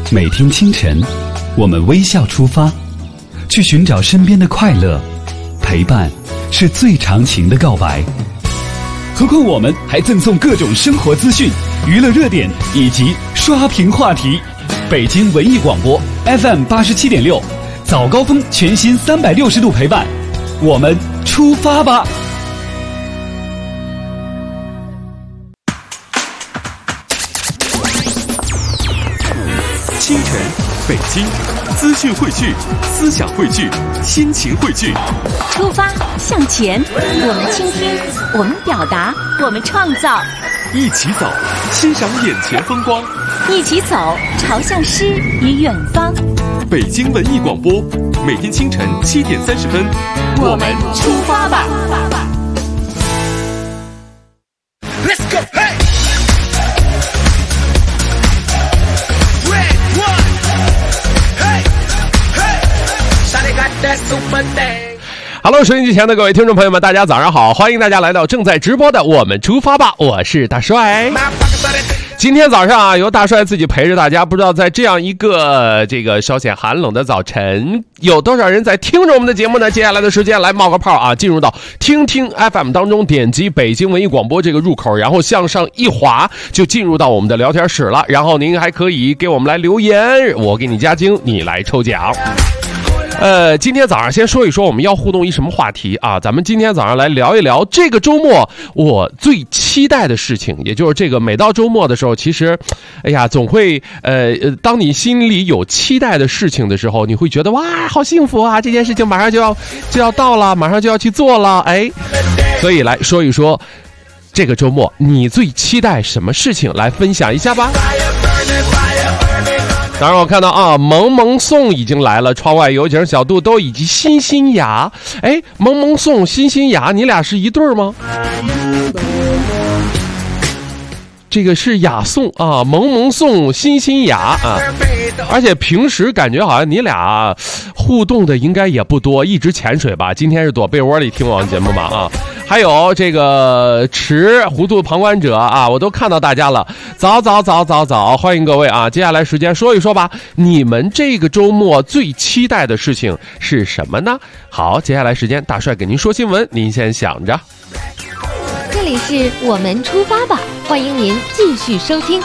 每天清晨，我们微笑出发，去寻找身边的快乐。陪伴是最长情的告白。何况我们还赠送各种生活资讯、娱乐热点以及刷屏话题。北京文艺广播 FM 87.6，早高峰全新360度陪伴，我们出发吧！ 清晨，北京，资讯汇聚，思想汇聚，心情汇聚。 出发向前，我们倾听，我们表达，我们创造。 一起走，欣赏眼前风光。 一起走，朝向诗与远方。 北京文艺广播，每天清晨7点30分， 我们出发吧。 Let's go, hey! Hello， 收音机前的各位听众朋友们，大家早上好！欢迎大家来到正在直播的我们出发吧，我是大帅。今天早上啊，由大帅自己陪着大家，不知道在这样一个稍显寒冷的早晨，有多少人在听着我们的节目呢？接下来的时间来冒个泡啊，进入到听听 FM 当中，点击北京文艺广播这个入口，然后向上一滑就进入到我们的聊天室了。然后您还可以给我们来留言，我给你加精，你来抽奖。今天早上先说一说我们要互动一什么话题啊？咱们今天早上来聊一聊这个周末我最期待的事情，也就是这个每到周末的时候，其实，总会当你心里有期待的事情的时候，你会觉得哇，好幸福啊！这件事情马上就要到了，马上就要去做了，所以来说一说这个周末你最期待什么事情，来分享一下吧。当然我看到啊，萌萌颂已经来了，窗外有景小杜都以及欣欣雅。萌萌颂欣欣雅，你俩是一对吗？这个是雅颂啊，萌萌颂欣欣雅啊，而且平时感觉好像你俩互动的应该也不多，一直潜水吧？今天是躲被窝里听我们节目嘛啊？还有这个糊涂旁观者啊，我都看到大家了，早，欢迎各位啊！接下来时间说一说吧，你们这个周末最期待的事情是什么呢？好，接下来时间大帅给您说新闻，您先想着。 这里是我们出发吧，欢迎您继续收听。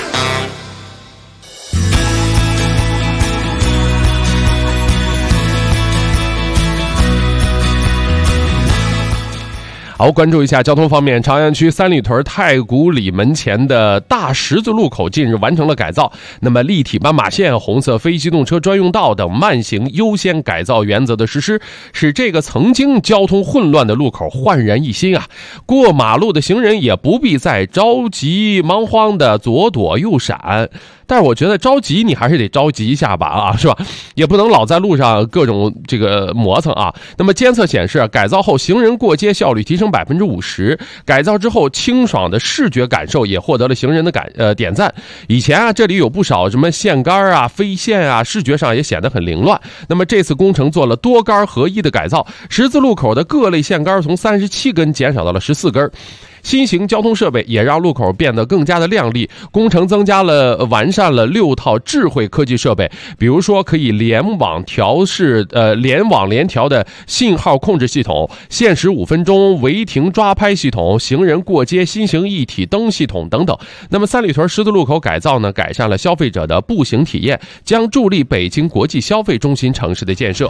好，关注一下交通方面，长安区三里屯太古里门前的大十字路口近日完成了改造，那么立体斑马线、红色非机动车专用道等慢行优先改造原则的实施，使这个曾经交通混乱的路口焕然一新啊！过马路的行人也不必再着急忙慌的左躲右闪。但是我觉得着急你还是得着急一下吧啊，是吧？也不能老在路上各种磨蹭啊。那么监测显示，改造后行人过街效率提升50%，改造之后清爽的视觉感受也获得了行人的点赞。以前啊，这里有不少什么线杆啊、飞线啊，视觉上也显得很凌乱。那么这次工程做了多杆合一的改造，十字路口的各类线杆从37根减少到了14根。新型交通设备也让路口变得更加的亮丽，工程完善了6套智慧科技设备，比如说可以联网联调的信号控制系统、限时5分钟违停抓拍系统、行人过街新型一体灯系统等等。那么三里屯十字路口改造呢，改善了消费者的步行体验，将助力北京国际消费中心城市的建设。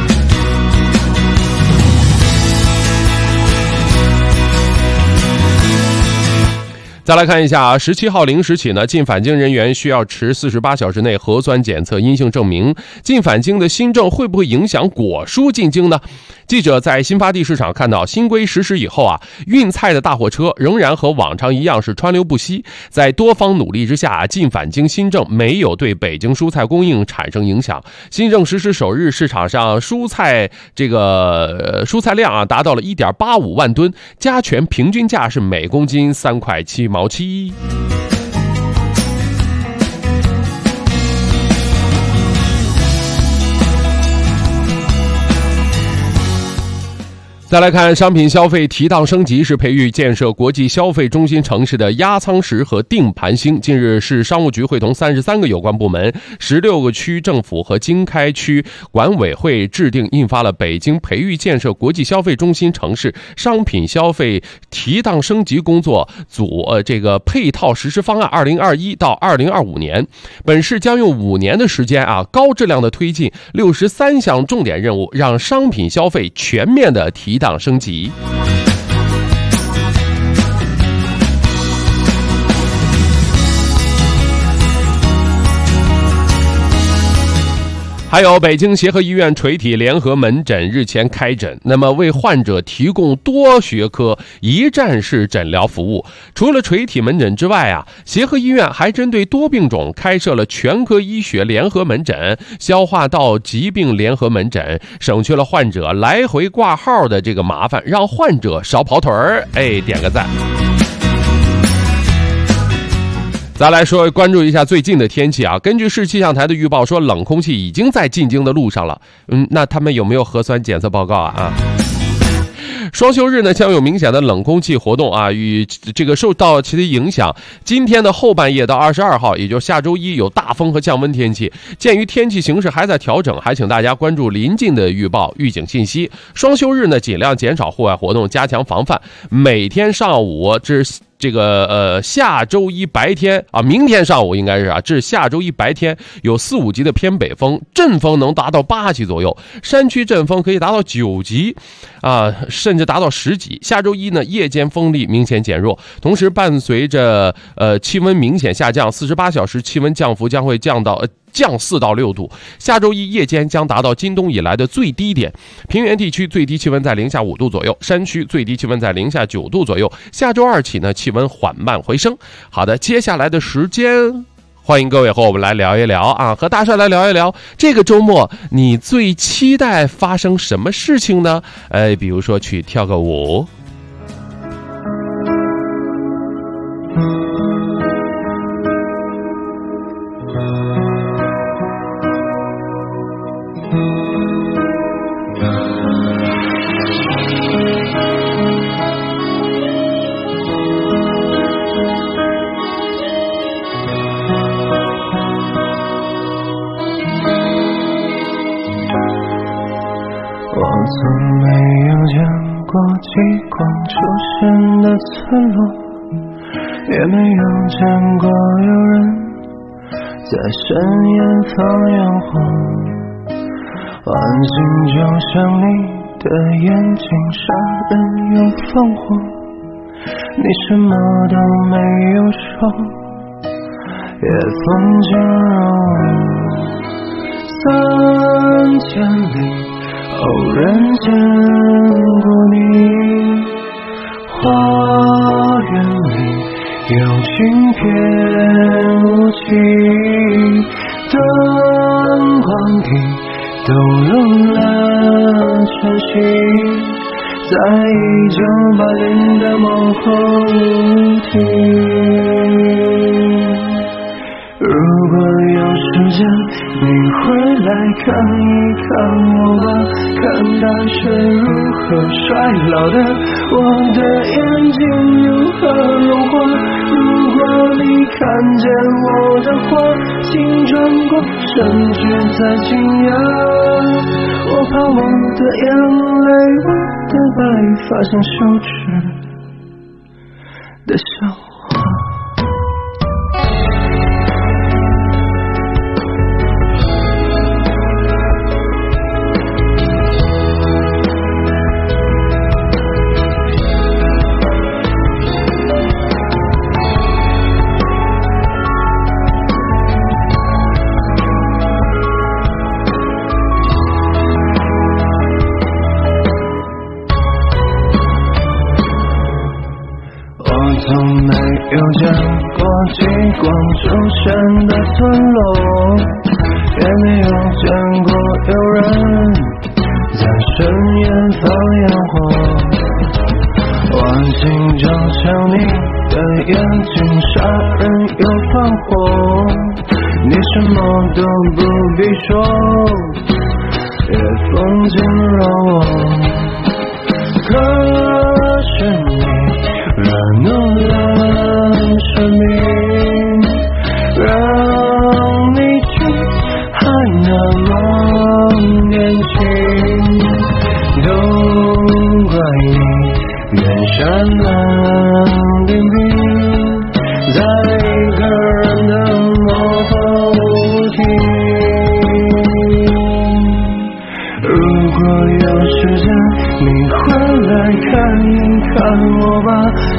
再来看一下啊，17号0时起呢，进返京人员需要持48小时内核酸检测阴性证明。进返京的新政会不会影响果蔬进京呢？记者在新发地市场看到，新规实施以后啊，运菜的大货车仍然和往常一样是川流不息。在多方努力之下，进返京新政没有对北京蔬菜供应产生影响。新政实施首日，市场上蔬菜量啊达到了1.85万吨，加权平均价是每公斤3块7毛7。 再来看商品消费提档升级是培育建设国际消费中心城市的压舱石和定盘星。近日，市商务局会同33个有关部门、16个区政府和经开区管委会制定印发了《北京培育建设国际消费中心城市商品消费提档升级工作组这个配套实施方案2021到2025年。本市将用5年的时间高质量的推进63项重点任务，让商品消费全面的提档升级。还有北京协和医院垂体联合门诊日前开诊，那么为患者提供多学科一站式诊疗服务。除了垂体门诊之外协和医院还针对多病种开设了全科医学联合门诊、消化道疾病联合门诊，省去了患者来回挂号的这个麻烦，让患者少跑腿儿。点个赞。再来说关注一下最近的天气根据市气象台的预报说，冷空气已经在进京的路上了。那他们有没有核酸检测报告双休日呢将有明显的冷空气活动与这个受到其的影响，今天的后半夜到22号，也就是下周一有大风和降温天气。鉴于天气形势还在调整，还请大家关注临近的预报预警信息。双休日呢尽量减少户外活动，加强防范。每天上午至这个下周一白天明天上午应该是至下周一白天有4、5级的偏北风，阵风能达到8级左右，山区阵风可以达到9级甚至达到10级。下周一呢夜间风力明显减弱，同时伴随着气温明显下降，48小时气温降幅将会降4到6度。下周一夜间将达到今冬以来的最低点，平原地区最低气温在零下5度左右，山区最低气温在零下9度左右。下周二起呢气温缓慢回升。好的，接下来的时间欢迎各位和我们来聊一聊和大帅来聊一聊这个周末你最期待发生什么事情呢？比如说去跳个舞。 从没有见过极光出现的村落，也没有见过有人在深夜放烟火。环境就像你的眼睛，杀人又放火，你什么都没有说，夜风轻柔3000里偶然见过你，花园里有轻片雾气，灯光里抖落了晨曦，在1980的某后庭。如果有时间你回来看一看我吧，看大雪如何衰老的，我的眼睛如何融化。如果你看见我的话，请转过身去再惊讶，我怕我的眼泪，我的白发像羞耻的笑话。从没有见过极光出现的村落，也没有见过有人在深夜放烟火。环境就像你的眼睛，杀人又放火，你什么都不必说，夜风轻柔我。可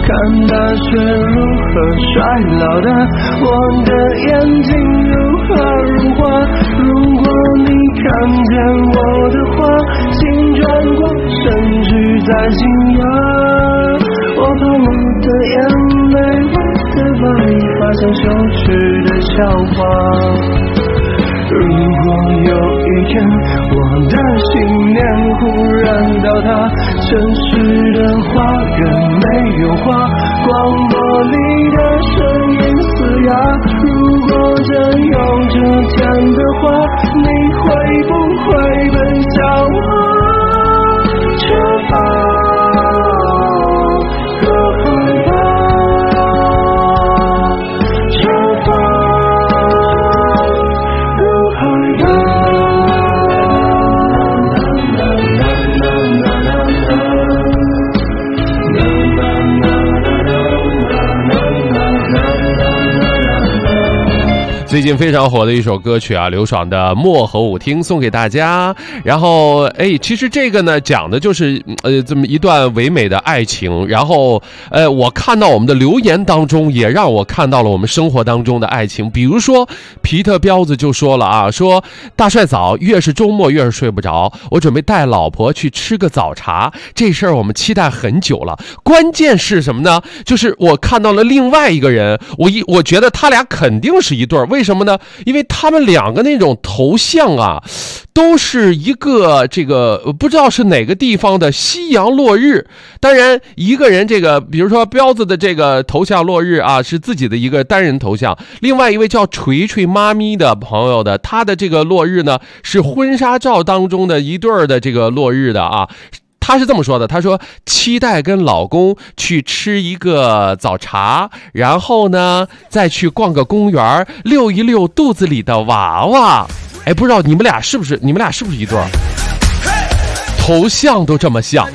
看大雪如何衰老的，我的眼睛如何融化。如果你看见我的话，请转过身去再惊讶。我把我的眼泪，我的白发像羞耻的笑话。如果有一天我的信念忽然倒塌，城市的花园没有花，广播里的声音嘶哑。如果真有这天的话，你会不会奔向我？出发。 最近非常火的一首歌曲啊，刘爽的《漠河舞厅》送给大家。然后其实这个呢讲的就是这么一段唯美的爱情。然后我看到我们的留言当中也让我看到了我们生活当中的爱情。比如说皮特彪子就说了啊，说大帅早，越是周末越是睡不着，我准备带老婆去吃个早茶，这事儿我们期待很久了。关键是什么呢？就是我看到了另外一个人，我觉得他俩肯定是一对儿。为什么呢？因为他们两个那种头像啊，都是一个这个不知道是哪个地方的夕阳落日。当然一个人这个比如说彪子的这个头像落日啊，是自己的一个单人头像。另外一位叫锤锤妈咪的朋友的，他的这个落日呢是婚纱照当中的一对的这个落日的啊。他是这么说的，他说期待跟老公去吃一个早茶，然后呢再去逛个公园，遛一遛肚子里的娃娃。不知道你们俩是不是一对儿？头像都这么像。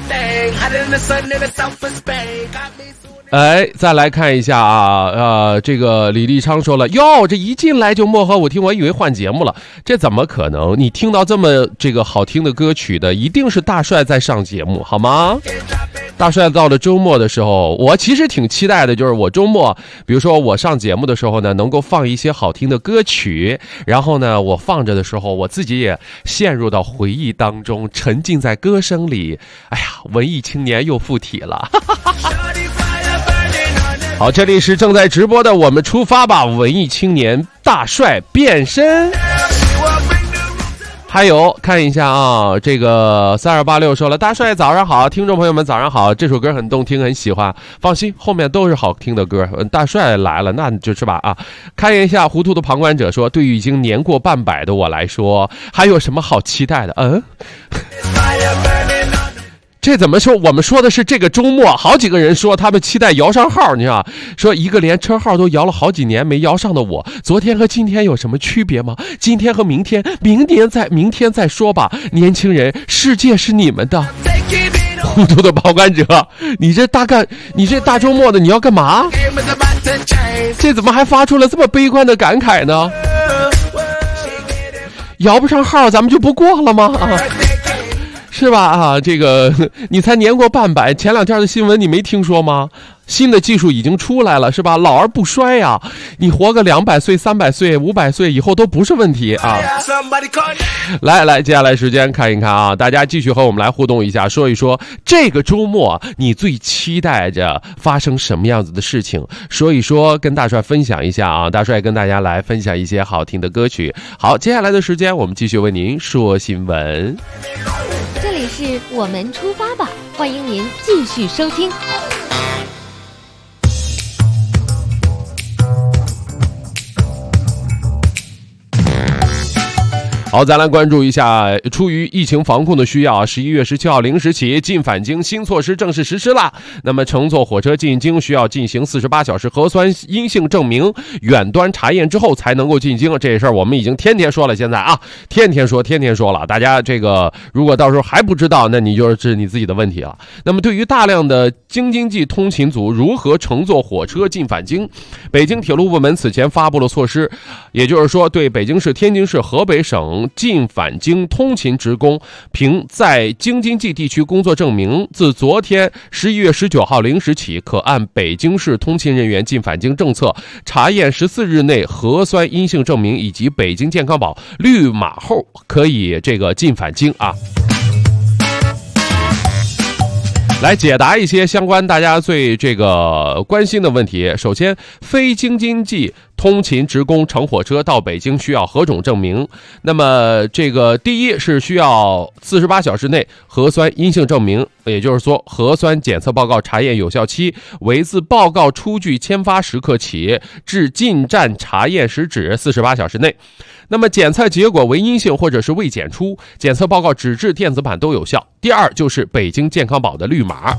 再来看一下啊，这个李立昌说了，哟，这一进来就漠河舞厅，我以为换节目了，这怎么可能？你听到这么这个好听的歌曲的，一定是大帅在上节目，好吗？大帅到了周末的时候，我其实挺期待的，就是我周末，比如说我上节目的时候呢，能够放一些好听的歌曲，然后呢，我放着的时候，我自己也陷入到回忆当中，沉浸在歌声里。哎呀，文艺青年又附体了。好，这里是正在直播的我们出发吧文艺青年大帅变身。还有看一下啊，这个3286说了，大帅早上好，听众朋友们早上好，这首歌很动听，很喜欢，放心，后面都是好听的歌。大帅来了，那就是吧啊。看一下糊涂的旁观者说，对于已经年过半百的我来说，还有什么好期待的？这怎么说？我们说的是这个周末，好几个人说他们期待摇上号，你知道？说一个连车号都摇了好几年没摇上的我，昨天和今天有什么区别吗？今天和明天，明天再说吧。年轻人，世界是你们的。糊涂的旁观者，你这大周末的你要干嘛？这怎么还发出了这么悲观的感慨呢？摇不上号，咱们就不过了吗？是吧？啊，这个你才年过半百，前两天的新闻你没听说吗？新的技术已经出来了，是吧？老而不衰呀，你活个200岁、300岁、500岁以后都不是问题啊！来，接下来时间看一看啊，大家继续和我们来互动一下，说一说这个周末你最期待着发生什么样子的事情，说一说，跟大帅分享一下啊！大帅跟大家来分享一些好听的歌曲。好，接下来的时间我们继续为您说新闻。 这里是我们出发吧，欢迎您继续收听。 好，咱来关注一下，出于疫情防控的需要，11月17号0时起，进返京新措施正式实施了。那么乘坐火车进京需要进行48小时核酸阴性证明，远端查验之后才能够进京。这事儿我们已经天天说了，现在啊，天天说了。大家这个如果到时候还不知道，那你就是你自己的问题了。那么对于大量的京津冀通勤族如何乘坐火车进返京，北京铁路部门此前发布了措施，也就是说对北京市、天津市、河北省等进返京通勤职工凭在京津冀地区工作证明，自昨天11月19号0时起，可按北京市通勤人员进返京政策，查验14日内核酸阴性证明以及北京健康宝绿码后，可以进返京啊。来解答一些相关大家最关心的问题。首先，非京津冀通勤职工乘火车到北京需要何种证明？那么第一是需要48小时内核酸阴性证明，也就是说核酸检测报告查验有效期为自报告出具签发时刻起至进站查验时止48小时内。那么检测结果为阴性或者是未检出，检测报告纸质电子版都有效。第二就是北京健康宝的绿码。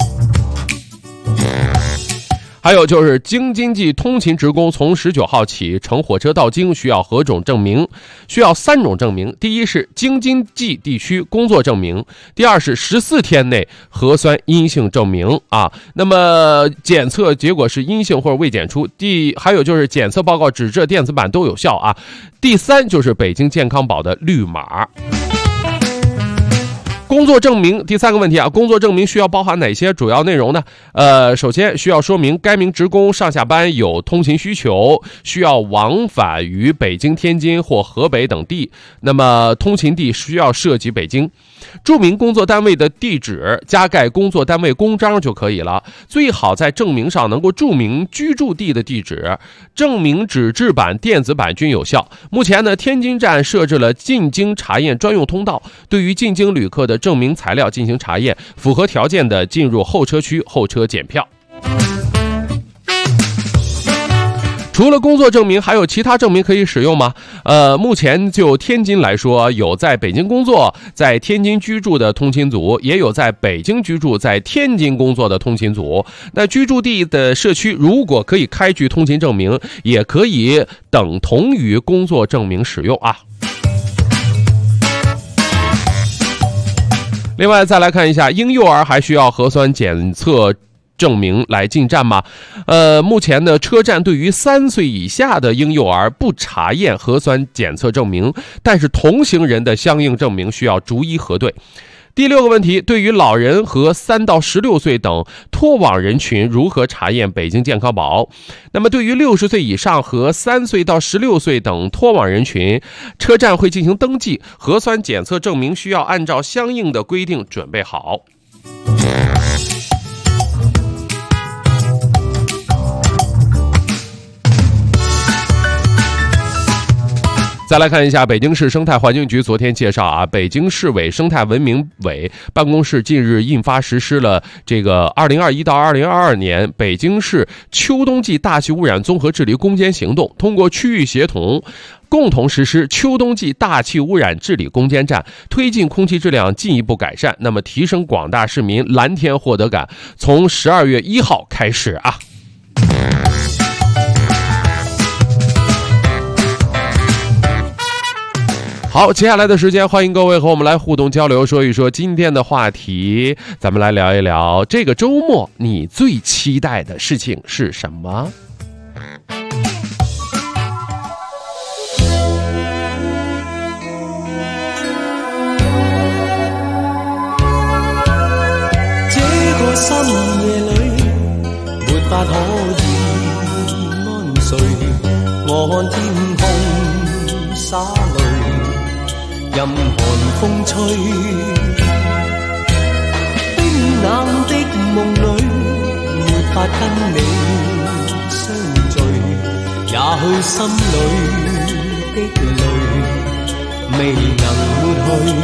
还有就是京津冀通勤职工从19号起乘火车到京需要何种证明？需要3种证明。第一是京津冀地区工作证明，第二是14天内核酸阴性证明啊。那么检测结果是阴性或者未检出，还有就是检测报告纸质电子版都有效啊。第三就是北京健康宝的绿码。工作证明，第3个问题啊，工作证明需要包含哪些主要内容呢？首先需要说明该名职工上下班有通勤需求，需要往返于北京、天津或河北等地，那么通勤地需要涉及北京。注明工作单位的地址，加盖工作单位公章就可以了。最好在证明上能够注明居住地的地址，证明纸质版、电子版均有效。目前呢，天津站设置了进京查验专用通道，对于进京旅客的证明材料进行查验，符合条件的进入候车区候车检票。除了工作证明，还有其他证明可以使用吗？目前就天津来说，有在北京工作、在天津居住的通勤组，也有在北京居住、在天津工作的通勤组。那居住地的社区如果可以开具通勤证明，也可以等同于工作证明使用啊。另外再来看一下，婴幼儿还需要核酸检测证明来进站吗？目前呢，车站对于3岁以下的婴幼儿不查验核酸检测证明，但是同行人的相应证明需要逐一核对。第6个问题，对于老人和3到16岁等脱网人群如何查验北京健康宝？那么对于60岁以上和3岁到16岁等脱网人群，车站会进行登记，核酸检测证明需要按照相应的规定准备好。再来看一下北京市生态环境局昨天介绍啊，北京市委生态文明委办公室近日印发实施了2021到2022年北京市秋冬季大气污染综合治理攻坚行动，通过区域协同共同实施秋冬季大气污染治理攻坚战，推进空气质量进一步改善，那么提升广大市民蓝天获得感。从12月1号开始啊。好，接下来的时间，欢迎各位和我们来互动交流，说一说今天的话题。咱们来聊一聊这个周末你最期待的事情是什么？ 這個深夜裏，沒法可以安睡，我看天空灑淚。任寒風吹，冰冷的夢裏，沒法跟你相聚，也許心裏的淚未能抹去，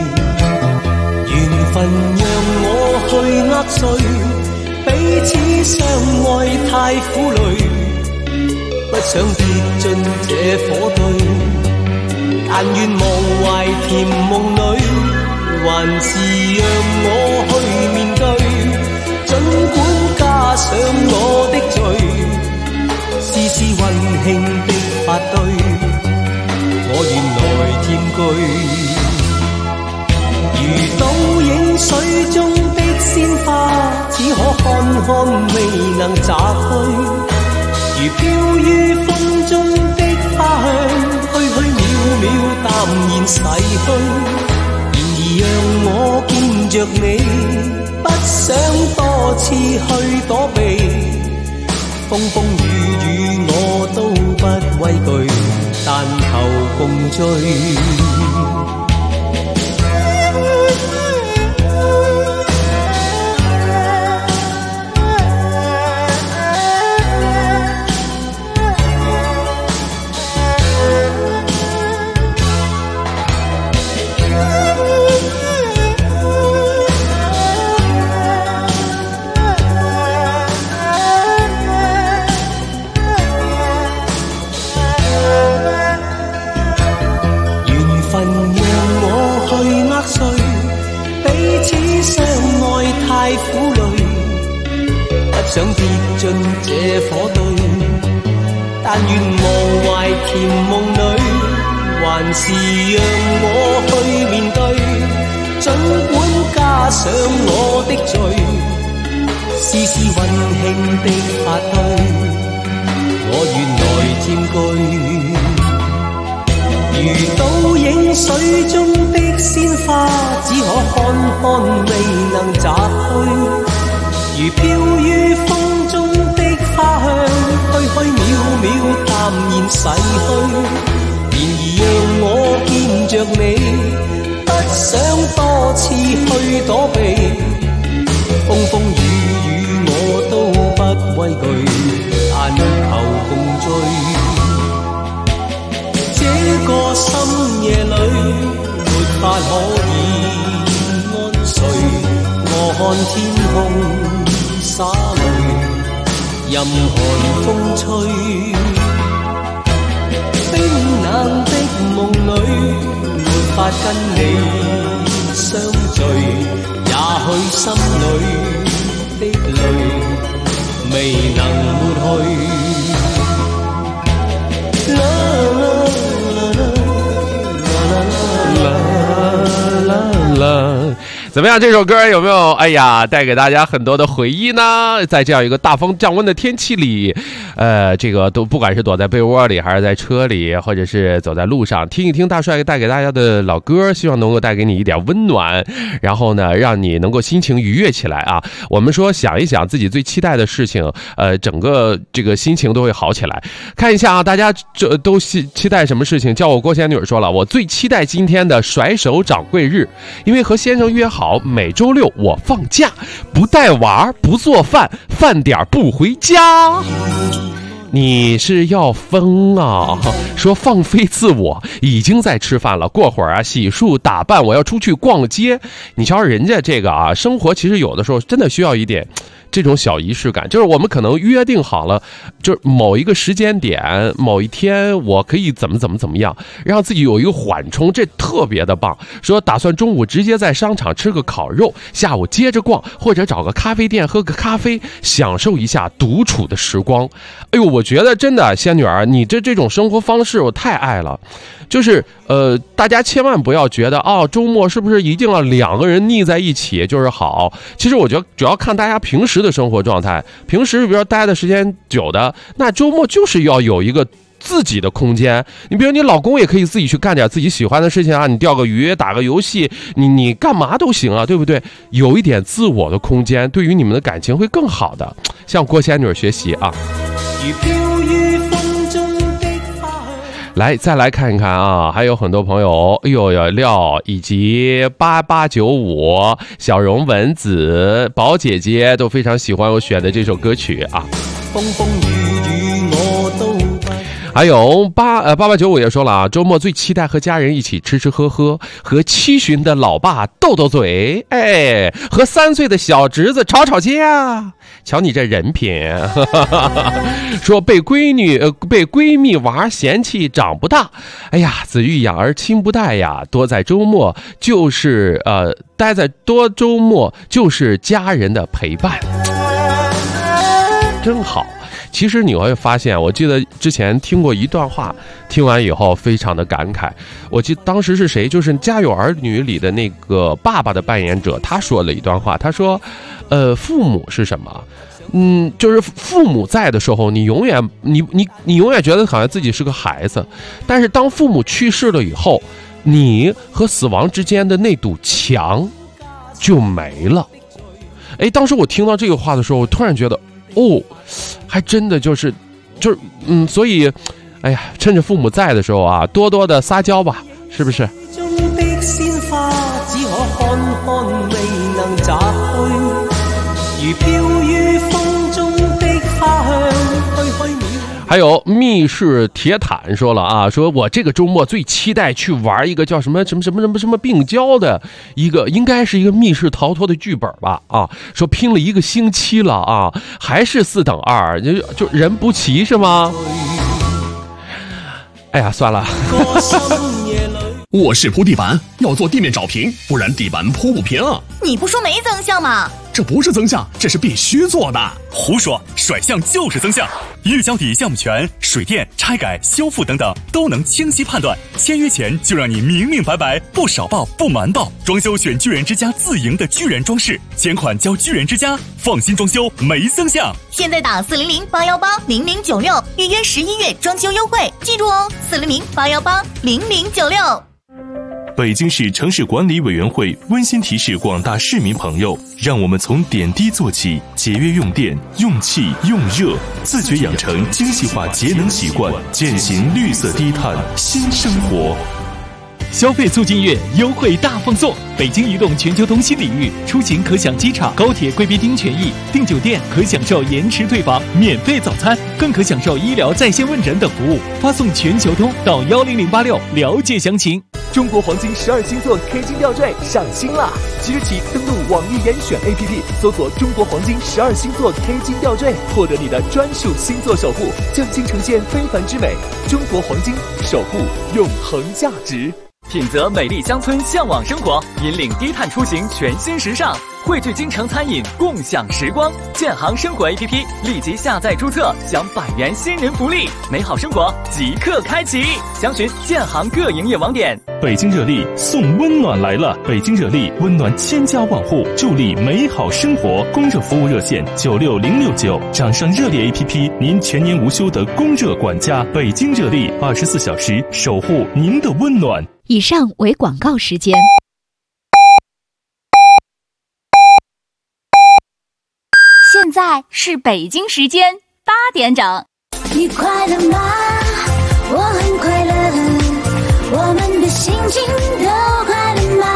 緣分讓我去握碎，彼此相愛太苦累，不想跌進這火堆。但願忘懷甜夢裏，還是讓我去面對。儘管加上我的罪，絲絲溫馨的發堆，我願來佔據。如倒影水中的鮮花，只可看看未能摘去。如飄於風中的花香，虛虛渺渺淡然逝去。然而讓我見着你，不想多次去躲避，風風雨雨我都不畏懼，但求共聚。想跌進這火堆，但願無懷甜夢裏，還是讓我去面對。儘管加上我的罪，絲絲溫馨的發堆，我願來佔據。如倒影水中的鮮花，只可看看未能摘去。如飄於風中的花香，虛虛渺渺淡然逝去。然而讓我見着你，不想多次去躲避，風風雨雨我都不畏懼，但求共聚。這個深夜裏沒法可以安睡，我看天空灑淚，任寒風吹，冰冷的夢裏沒法跟你相聚，也許心裏的淚未能抹去。 怎么样？这首歌有没有带给大家很多的回忆呢？在这样一个大风降温的天气里，这个都不管是躲在被窝里，还是在车里，或者是走在路上，听一听大帅带给大家的老歌，希望能够带给你一点温暖，然后呢，让你能够心情愉悦起来啊。我们说想一想自己最期待的事情，整个这个心情都会好起来。看一下啊，大家这都期待什么事情？叫我郭仙女说了，我最期待今天的甩手掌柜日，因为和先生约好每周六我放假，不带娃，不做饭，饭点不回家。你是要疯啊？说放飞自我，已经在吃饭了，过会儿啊洗漱打扮，我要出去逛街。你瞧人家这个啊，生活其实有的时候真的需要一点这种小仪式感，就是我们可能约定好了，就是某一个时间点某一天我可以怎么样，让自己有一个缓冲，这特别的棒。说打算中午直接在商场吃个烤肉，下午接着逛，或者找个咖啡店喝个咖啡，享受一下独处的时光。哎呦，我觉得真的仙女儿，你这种生活方式我太爱了。就是大家千万不要觉得周末是不是一定要两个人腻在一起就是好。其实我觉得主要看大家平时的生活状态，平时比如说待的时间久的，那周末就是要有一个自己的空间。你比如你老公也可以自己去干点自己喜欢的事情啊，你钓个鱼，打个游戏，你干嘛都行啊，对不对？有一点自我的空间，对于你们的感情会更好的。向郭仙女学习啊。来，再来看一看啊，还有很多朋友，廖以及8895、小荣、文子、宝姐姐都非常喜欢我选的这首歌曲啊。风风雨雨我都还有8895也说了啊，周末最期待和家人一起吃吃喝喝，和70旬的老爸斗斗嘴，和3岁的小侄子吵吵架。瞧你这人品，说被闺蜜娃嫌弃长不大，哎呀，子欲养而亲不待呀，多在周末就是待在多周末就是家人的陪伴，真好。其实你会发现，我记得之前听过一段话，听完以后非常的感慨。我记得当时是谁，就是《家有儿女》里的那个爸爸的扮演者，他说了一段话，他说父母是什么？就是父母在的时候，你永远觉得好像自己是个孩子，但是当父母去世了以后， 你和死亡之间的那堵墙就没了。当时我听到这个话的时候，我突然觉得，还真的所以，趁着父母在的时候啊，多多的撒娇吧，是不是？还有密室铁坦说了啊，说我这个周末最期待去玩一个叫什么病娇的一个，应该是一个密室逃脱的剧本吧啊，说拼了1个星期了啊，还是4等2，就人不齐是吗？算了。 卧室铺地板要做地面找平，不然地板铺不平。 你不说没增项吗？ 这不是增项，这是必须做的。 胡说，甩项就是增项。预交底项目权、水电、拆改、修复等等都能清晰判断。签约前就让你明明白白，不少报不瞒报。装修选巨人之家自营的巨人装饰，前款交巨人之家，放心装修没增项。 现在打400-818-0096，预约11月装修优惠，记住哦，400-818-0096。 北京市城市管理委员会温馨提示广大市民朋友，让我们从点滴做起，节约用电、用气、用热，自觉养成精细化节能习惯，践行绿色低碳新生活。 消费促进月优惠大放送，北京移动全球通新领域，出行可享机场、高铁贵宾厅权益，订酒店可享受延迟退房、免费早餐，更可享受医疗在线问诊等服务。发送全球通到10086了解详情。 中国黄金12星座 K 金吊坠上新了，即日起登录网易严选 APP， 搜索中国黄金12星座 K 金吊坠，获得你的专属星座守护，匠心呈现非凡之美。中国黄金，守护永恒价值。 品泽美丽乡村向往生活，引领低碳出行全新时尚，汇聚京城餐饮共享时光。建行生活 APP 立即下载注册，享100元新人福利，美好生活即刻开启。详询建行各营业网点。 北京热力送温暖来了，北京热力温暖千家万户，助力美好生活。供热服务热线96069，掌上热力 APP， 您全年无休的供热管家。北京热力24小时守护您的温暖。 以上为广告时间。 现在是北京时间8点整。 你快乐吗？我很快乐，我们的心情都快乐吗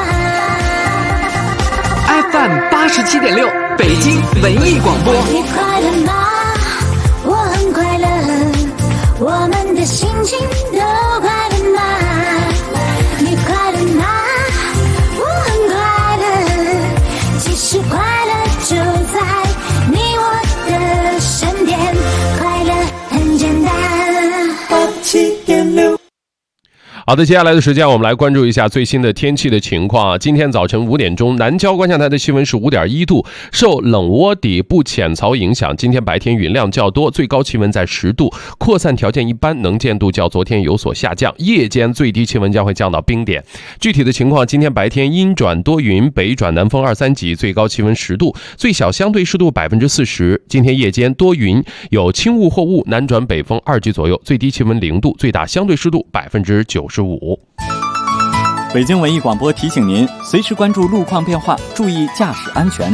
？FM 87.6，北京文艺广播。 你快乐吗？我很快乐，我们的心情都快乐吗？你快乐吗？我很快乐，其实快乐就在你我的身边，快乐很简单。87.6。 好的，接下来的时间我们来关注一下最新的天气的情况。今天早晨5点钟，南郊观象台的气温是5.1度，受冷涡底部浅槽影响，今天白天云量较多，最高气温在10度，扩散条件一般，能见度较昨天有所下降，夜间最低气温将会降到冰点。具体的情况，今天白天阴转多云，北转南风2、3级，最高气温10度，最小相对湿度40%。今天夜间多云，有轻雾或雾，南转北风2级左右，最低气温0度，最大相对湿度95%。 北京文艺广播提醒您，随时关注路况变化，注意驾驶安全。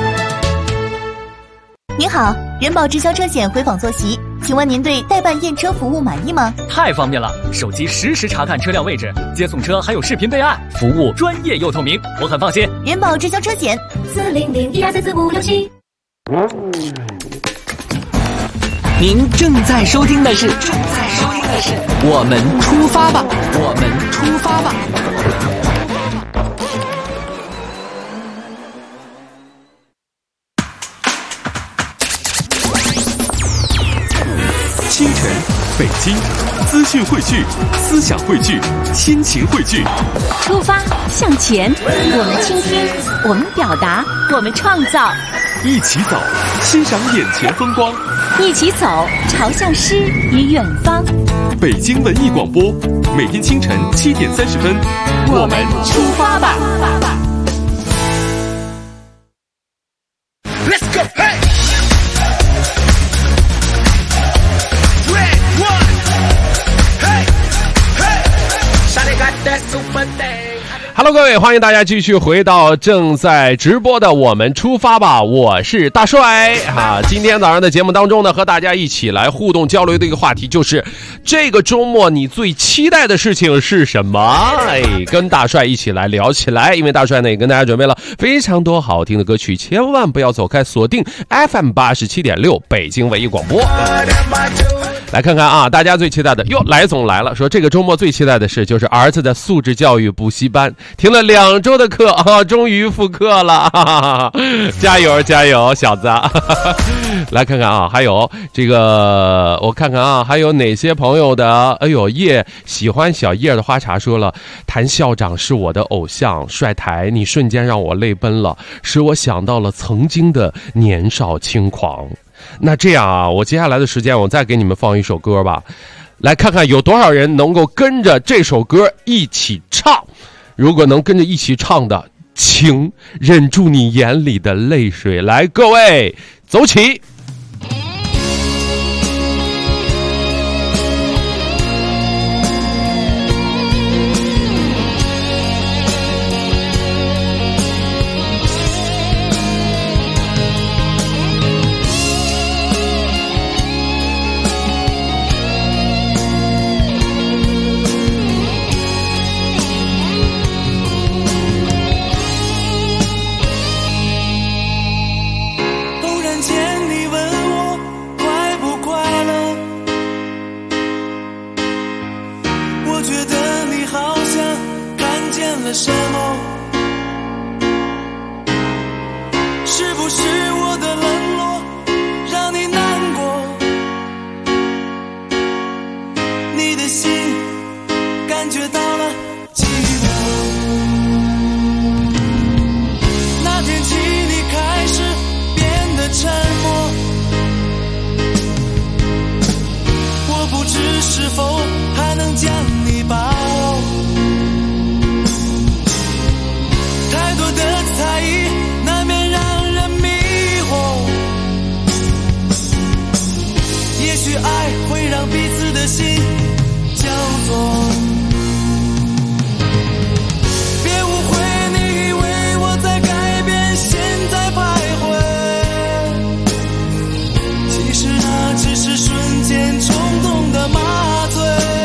您好，人保直销车险回访坐席，请问您对代办验车服务满意吗？ 太方便了，手机实时查看车辆位置，接送车还有视频备案，服务专业又透明，我很放心。 人保直销车险40012344567。 您正在收听的是我们出发吧，我们出发吧。 清晨，北京，资讯汇聚，思想汇聚，亲情汇聚。 出发，向前，我们倾听，我们表达，我们创造。 一起走，欣赏眼前风光。 一起走，朝向诗与远方。 北京文艺广播，每天清晨7点30分， 我们出发吧。 Let's go, hey! Red one, hey, hey! Shawty got that super Hello， 各位，欢迎大家继续回到正在直播的我们出发吧，我是大帅啊。今天早上的节目当中呢，和大家一起来互动交流的一个话题就是这个周末你最期待的事情是什么？跟大帅一起来聊起来，因为大帅呢也跟大家准备了非常多好听的歌曲，千万不要走开，锁定 FM87.6 北京文艺广播。来看看啊，大家最期待的哟，来总来了，说这个周末最期待的事就是儿子的素质教育补习班停了2周的课啊，终于复课了，哈哈哈，加油加油，小子！来看看啊，还有这个，我看看啊，还有哪些朋友的？哎呦，叶喜欢小叶的花茶说了，谭校长是我的偶像，帅台，你瞬间让我泪奔了，使我想到了曾经的年少轻狂。那这样啊，我接下来的时间我再给你们放一首歌吧，来看看有多少人能够跟着这首歌一起唱。如果能跟着一起唱的，请忍住你眼里的泪水。来，各位走起。 什么？是不是我的冷落让你难过？你的心感觉到了寂寞。那天起你开始变得沉默，我不知是否还能将你把握。太多的猜疑难免让人迷惑，也许爱会让彼此的心交错。别误会，你以为我在改变，现在徘徊，其实那只是瞬间冲动的麻醉。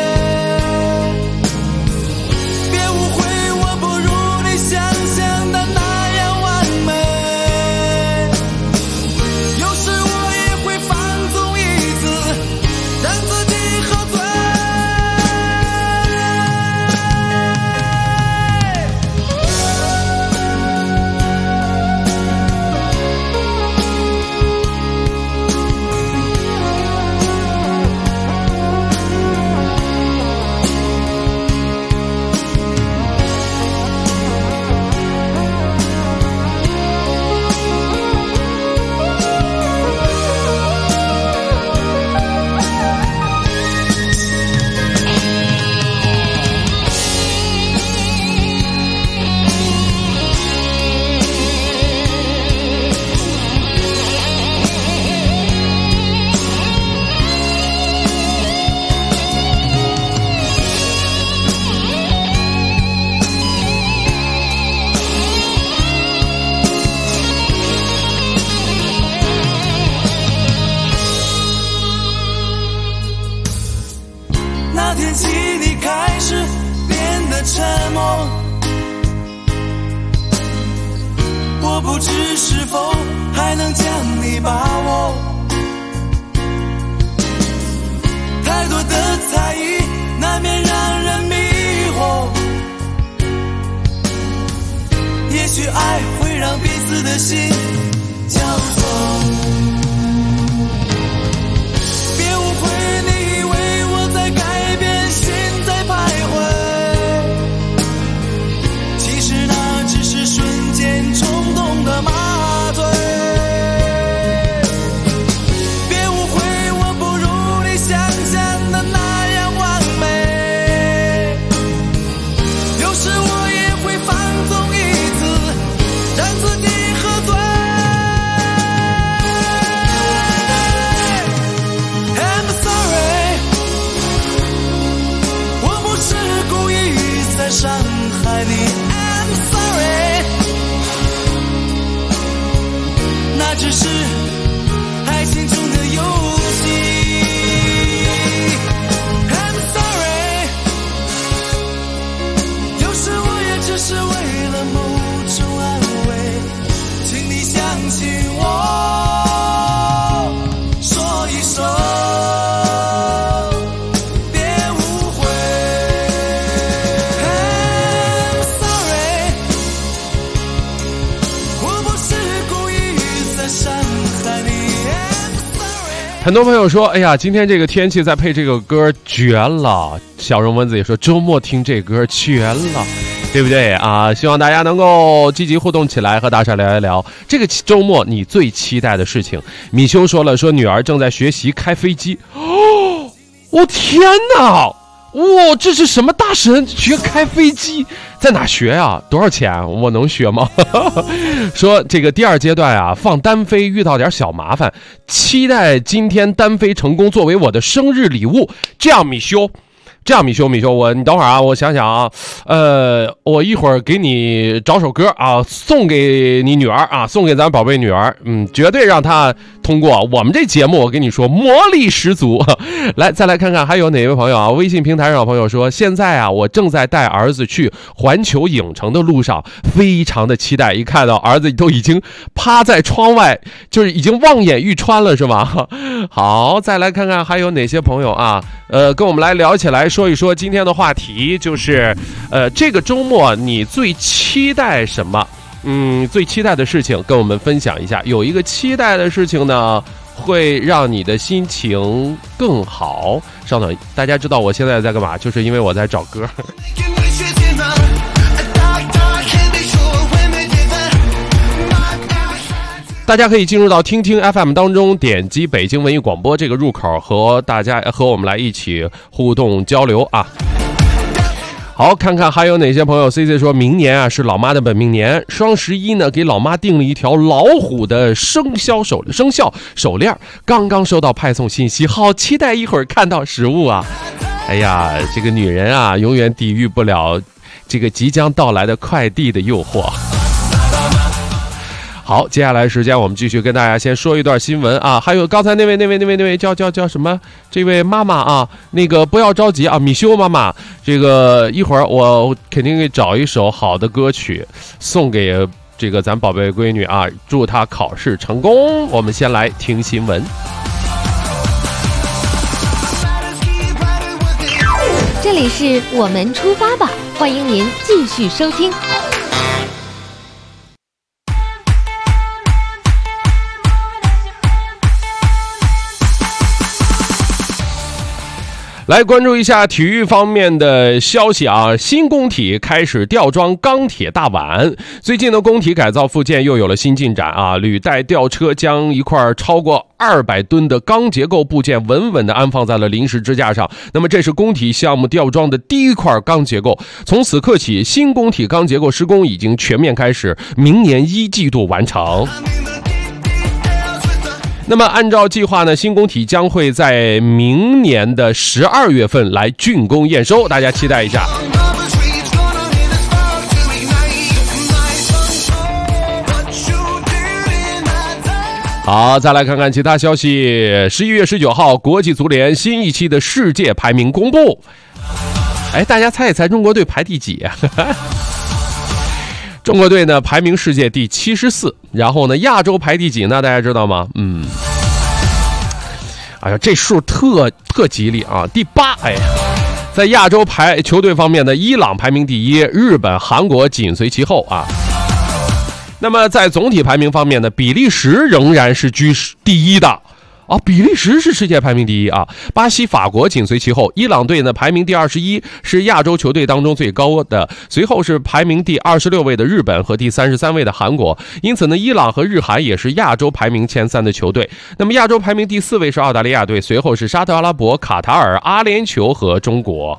那天起你开始变得沉默，我不知是否还能将你把握。太多的猜疑难免让人迷惑，也许爱会让彼此的心交错。别误会，你以为我在改变，现在徘徊，其实那只是瞬间冲动的麻醉。别误会，我不如你想象的那样完美，有时我也会放纵一次，让自己喝醉。I'm sorry， 我不是故意在伤害你。 很多朋友说，哎呀，今天这个天气再配这个歌绝了。小绒蚊子也说，周末听这歌绝了，对不对啊？希望大家能够积极互动起来，和大家聊一聊这个周末你最期待的事情。米修说了，说女儿正在学习开飞机。哦，我天哪！哇，这是什么大神学开飞机？在哪学啊？多少钱？我能学吗？说这个第二阶段啊，放单飞遇到点小麻烦，期待今天单飞成功作为我的生日礼物。这样米修，你等会儿啊，我想想啊，我一会儿给你找首歌啊，送给你女儿啊，送给咱宝贝女儿，绝对让她通过我们这节目。我跟你说，魔力十足。来，再来看看还有哪位朋友啊？微信平台上有朋友说，现在啊，我正在带儿子去环球影城的路上，非常的期待。一看到儿子都已经趴在窗外，就是已经望眼欲穿了，是吗？好，再来看看还有哪些朋友啊？跟我们来聊起来，说一说今天的话题，就是这个周末你最期待什么？最期待的事情跟我们分享一下。有一个期待的事情呢，会让你的心情更好。稍等，大家知道我现在在干嘛？就是因为我在找歌。大家可以进入到听听 FM 当中，点击北京文艺广播这个入口，和我们来一起互动交流啊。好，看看还有哪些朋友。 CC 说，明年啊是老妈的本命年，双11呢给老妈订了一条老虎的生肖手链，刚刚收到派送信息，好期待一会儿看到实物啊。哎呀，这个女人啊永远抵御不了这个即将到来的快递的诱惑。好，接下来时间我们继续跟大家先说一段新闻啊，还有刚才那位叫什么？这位妈妈啊，那个不要着急啊，米修妈妈，这个一会儿我肯定给找一首好的歌曲送给这个咱宝贝闺女啊，祝她考试成功。我们先来听新闻。 这里是我们出发吧，欢迎您继续收听。 来关注一下体育方面的消息啊！新工体开始吊装钢铁大碗。最近的工体改造复建又有了新进展啊！履带吊车将一块超过200吨的钢结构部件稳稳地安放在了临时支架上。那么这是工体项目吊装的第一块钢结构。从此刻起，新工体钢结构施工已经全面开始，明年1季度完成。那么按照计划呢，新工体将会在明年的12月份来竣工验收，大家期待一下。好，再来看看其他消息。11月19号，国际足联新一期的世界排名公布。哎，大家猜一猜中国队排第几？中国队呢排名世界第74，然后呢亚洲排第几呢？大家知道吗？哎呀，这数特吉利啊，第8。哎呀，在亚洲排球队方面呢，伊朗排名第1，日本、韩国紧随其后啊。那么在总体排名方面呢，比利时仍然是居第1的。啊，比利时是世界排名第1啊，巴西、法国紧随其后，伊朗队呢排名第21，是亚洲球队当中最高的，随后是排名第26位的日本和第33位的韩国，因此呢，伊朗和日韩也是亚洲排名前3的球队。那么亚洲排名第4位是澳大利亚队，随后是沙特阿拉伯、卡塔尔、阿联酋和中国。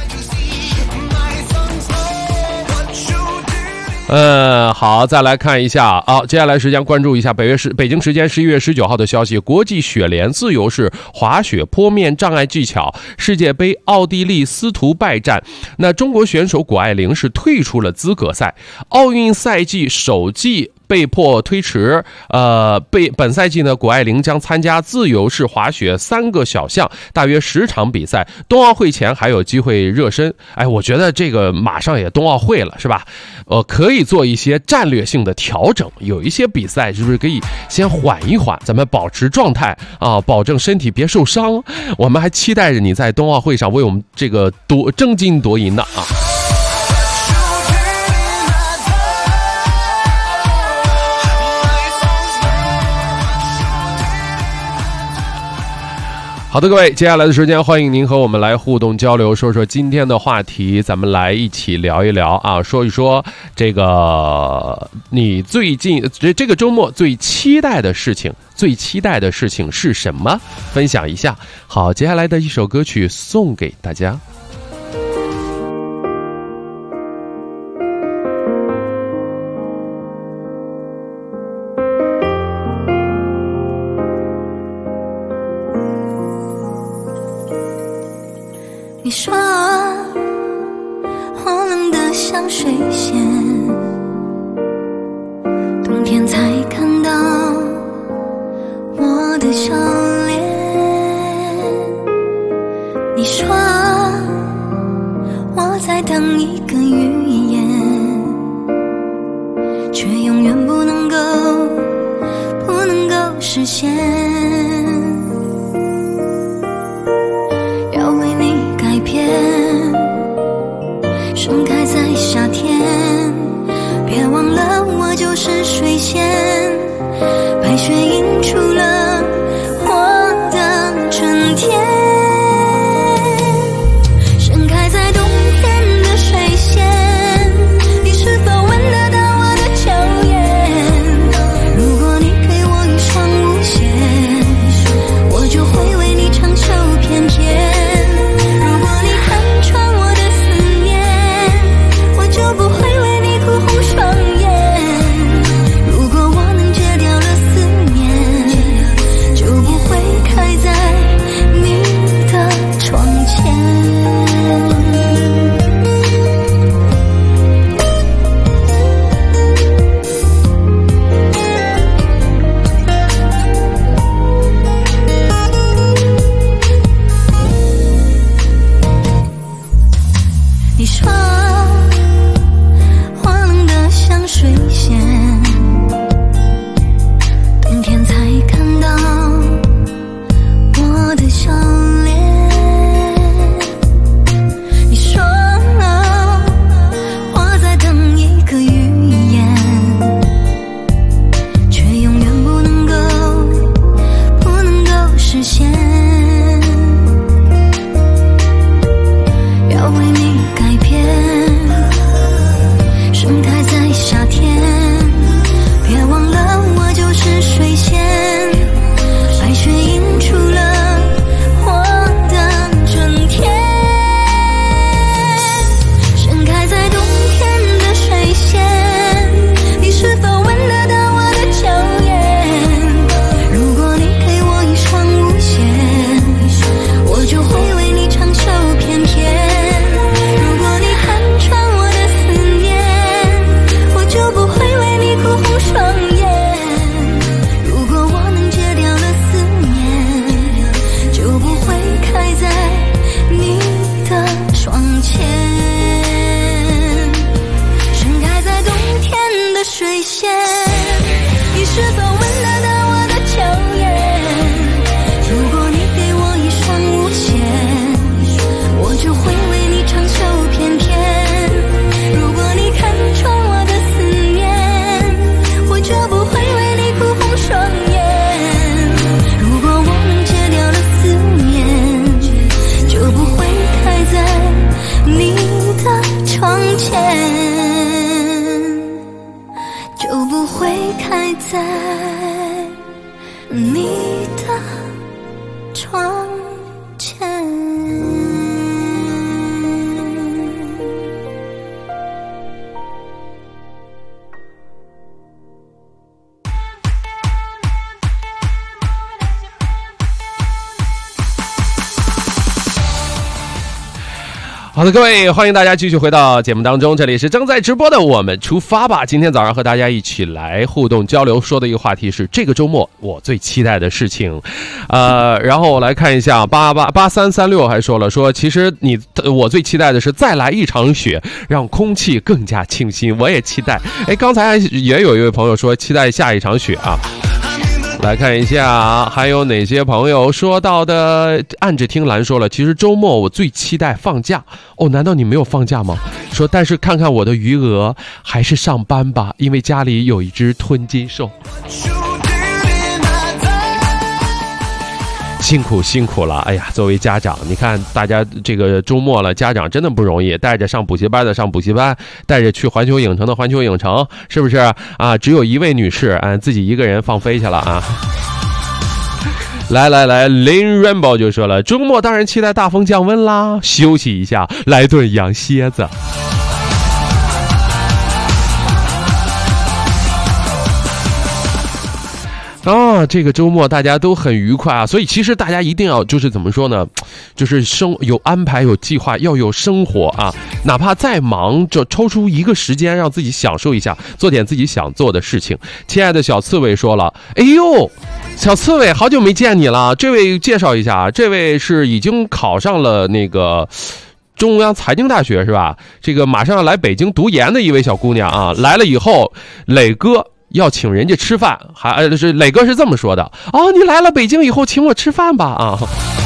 好，再来看一下啊，接下来时间关注一下北京时间11月19号的消息，国际雪联自由式滑雪坡面障碍技巧世界杯奥地利斯图拜站，那中国选手谷爱凌是退出了资格赛，奥运赛季首季被迫推迟，本赛季呢，谷爱凌将参加自由式滑雪3个小项，大约10场比赛，冬奥会前还有机会热身。哎，我觉得这个马上也冬奥会了，是吧？可以做一些战略性的调整，有一些比赛是不是可以先缓一缓，咱们保持状态啊，保证身体别受伤。我们还期待着你在冬奥会上为我们这个争金夺银的啊。 好的，各位，接下来的时间欢迎您和我们来互动交流，说说今天的话题，咱们来一起聊一聊啊，说一说这个你最近这个周末最期待的事情是什么？分享一下。好，接下来的一首歌曲送给大家。 你说我冷得像水仙，冬天才看到我的笑脸。你说我在等一个预言，却永远不能够实现。要为你改变，盛开在夏天，别忘了我就是水仙，白雪映出了我的春天，盛开在冬天的水仙，你是否闻得到我的娇艳？如果你给我一双无限，我就会为你长袖翩翩。 好的，各位，欢迎大家继续回到节目当中，这里是正在直播的我们出发吧。今天早上和大家一起来互动交流，说的一个话题是这个周末我最期待的事情。然后我来看一下8336还说了，说其实我最期待的是再来一场雪，让空气更加清新，我也期待。刚才也有一位朋友说期待下一场雪啊。来看一下还有哪些朋友说到的。暗着听兰说了，其实周末我最期待放假。难道你没有放假吗？说但是看看我的余额，还是上班吧，因为家里有一只吞金兽。 辛苦了！哎呀，作为家长，你看大家这个周末了，家长真的不容易，带着上补习班的上补习班，带着去环球影城的环球影城，是不是啊？只有一位女士自己一个人放飞去了啊！来林 Rainbow 就说了，周末当然期待大风降温啦，休息一下，来顿羊蝎子。这个周末大家都很愉快啊，所以其实大家一定要就是怎么说呢，就是有安排有计划，要有生活啊，哪怕再忙就抽出一个时间让自己享受一下，做点自己想做的事情。亲爱的小刺猬说了，哎呦，小刺猬好久没见你了，这位介绍一下，这位是已经考上了那个中央财经大学是吧？这个马上要来北京读研的一位小姑娘啊，来了以后，磊哥要请人家吃饭，是磊哥是这么说的你来了北京以后请我吃饭吧啊！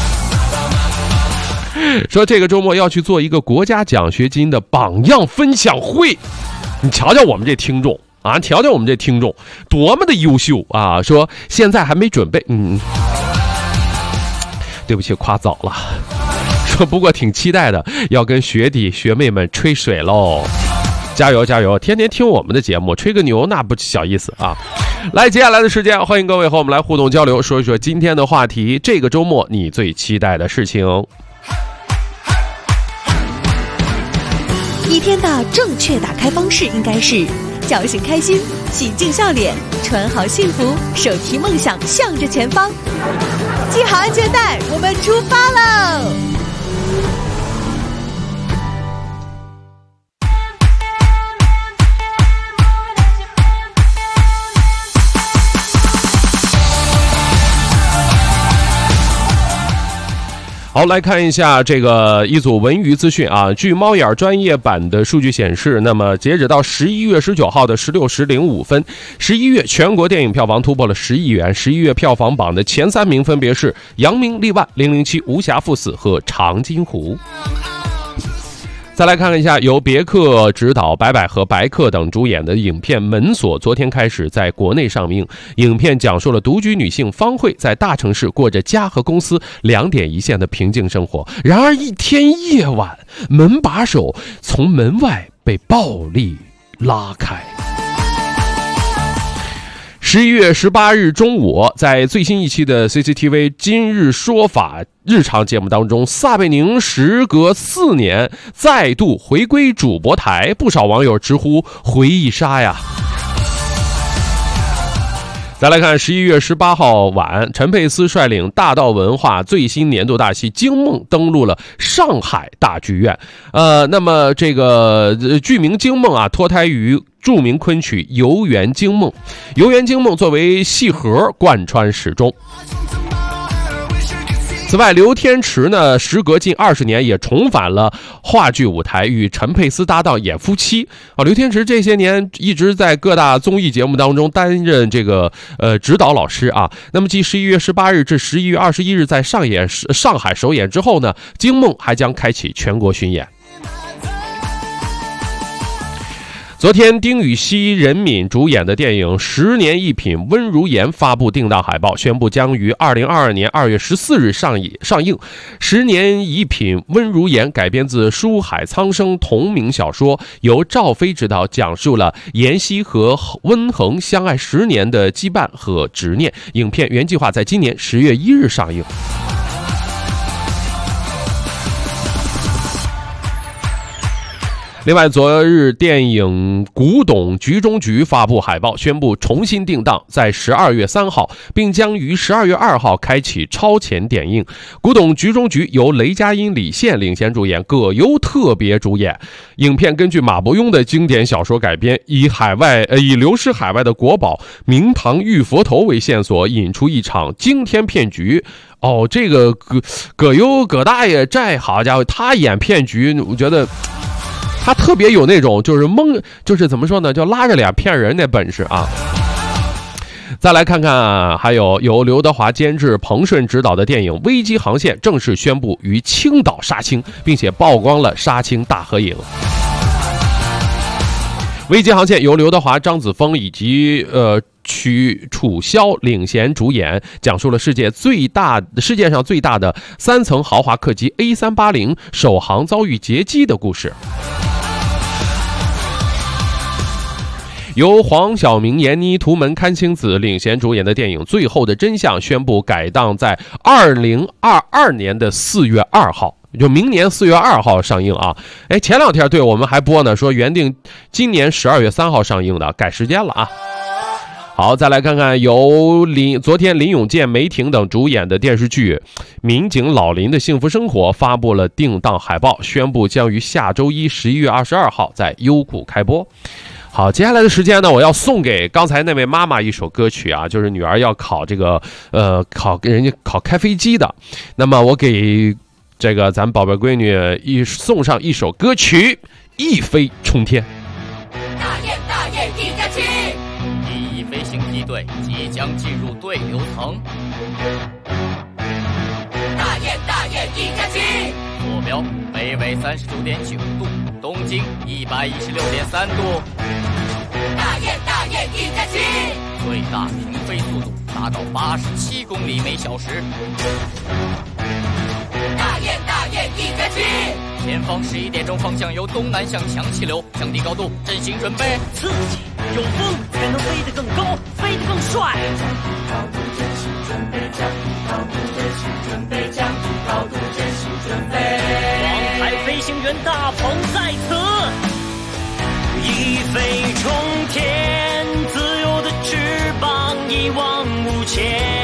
说这个周末要去做一个国家奖学金的榜样分享会，你瞧瞧我们这听众啊，瞧瞧我们这听众多么的优秀啊！说现在还没准备，对不起，夸早了。说不过挺期待的，要跟学弟学妹们吹水喽。加油加油！天天听我们的节目，吹个牛那不小意思啊！来，接下来的时间，欢迎各位和我们来互动交流，说一说今天的话题。这个周末你最期待的事情？ 一天的正确打开方式应该是：叫醒开心，洗净笑脸，穿好幸福，手提梦想向着前方。系好安全带，我们出发喽！ 好，来看一下这个一组文娱资讯啊。据猫眼专业版的数据显示，那么截止到11月19号的16时05分，11月全国电影票房突破了10亿元。11月票房榜的前3名分别是《扬名立万》、007、无暇赴死和长津湖。再来看一下由别克执导、白百合、白客等主演的影片《门锁》，昨天开始在国内上映。影片讲述了独居女性方慧在大城市过着家和公司2点一线的平静生活。然而一天夜晚，门把手从门外被暴力拉开。11月18日中午，在最新一期的 CCTV 今日说法日常节目当中，撒贝宁时隔4年再度回归主播台，不少网友直呼回忆杀呀。再来看11月18号晚，陈佩斯率领大道文化最新年度大戏《惊梦》登陆了上海大剧院。那么这个剧名《惊梦》啊，脱胎于著名昆曲《游园惊梦》，《游园惊梦》作为戏核贯穿始终。此外，刘天池呢，时隔近20年也重返了话剧舞台，与陈佩斯搭档演夫妻。刘天池这些年一直在各大综艺节目当中担任这个指导老师啊。那么继11月18日至11月21日在上海首演之后呢，《惊梦》还将开启全国巡演。昨天，丁禹兮、任敏主演的电影《10年一品温如言》发布定档海报，宣布将于2022年2月14日上映。《10年一品温如言》改编自书海苍生同名小说，由赵飞执导，讲述了妍希和温衡相爱10年的羁绊和执念。影片原计划在今年10月1日上映。另外，昨日电影《古董局中局》发布海报，宣布重新定档，在12月3号，并将于12月2号开启超前点映。《古董局中局》由雷佳音、李现领衔主演，葛优特别主演。影片根据马伯庸的经典小说改编，以流失海外的国宝明堂玉佛头为线索，引出一场惊天骗局。这个葛优葛大爷，这好家伙，他演骗局，我觉得他特别有那种就是怎么说呢，就拉着脸骗人那本事啊。再来看看，还有由刘德华监制、彭顺执导的电影《危机航线》正式宣布于青岛杀青，并且曝光了杀青大合影。危机航线由刘德华、张子枫以及曲楚萧领衔主演，讲述了世界上最大的3层豪华客机 A380 首航遭遇劫机的故事。由黄晓明、闫妮、图们、阚清子领衔主演的电影《最后的真相》宣布改档在2022年的4月2号，就明年4月2号上映啊！前两天对我们还播呢，说原定今年12月3号上映的，改时间了啊！好，再来看看由昨天林永健、梅婷等主演的电视剧《民警老林的幸福生活》发布了定档海报，宣布将于下周一11月22号在优酷开播。好，接下来的时间呢，我要送给刚才那位妈妈一首歌曲啊，就是女儿要考这个人家考开飞机的，那么我给这个咱宝贝闺女送上一首歌曲《一飞冲天》。 大雁一架起，第一飞行机队即将进入对流层。大雁一架起，坐标北纬39.9度，东经116.3度。大雁一架起，最大平飞速度达到87公里每小时。大雁一架起，前方11点钟方向由东南向强气流，降低高度，阵型准备。刺激有风才能飞得更高，飞得更帅。高度阵型准备，降低高度阵型准备，降低高度阵型准备。王牌飞行员大鹏在此，一飞冲天，自由的翅膀一望无前，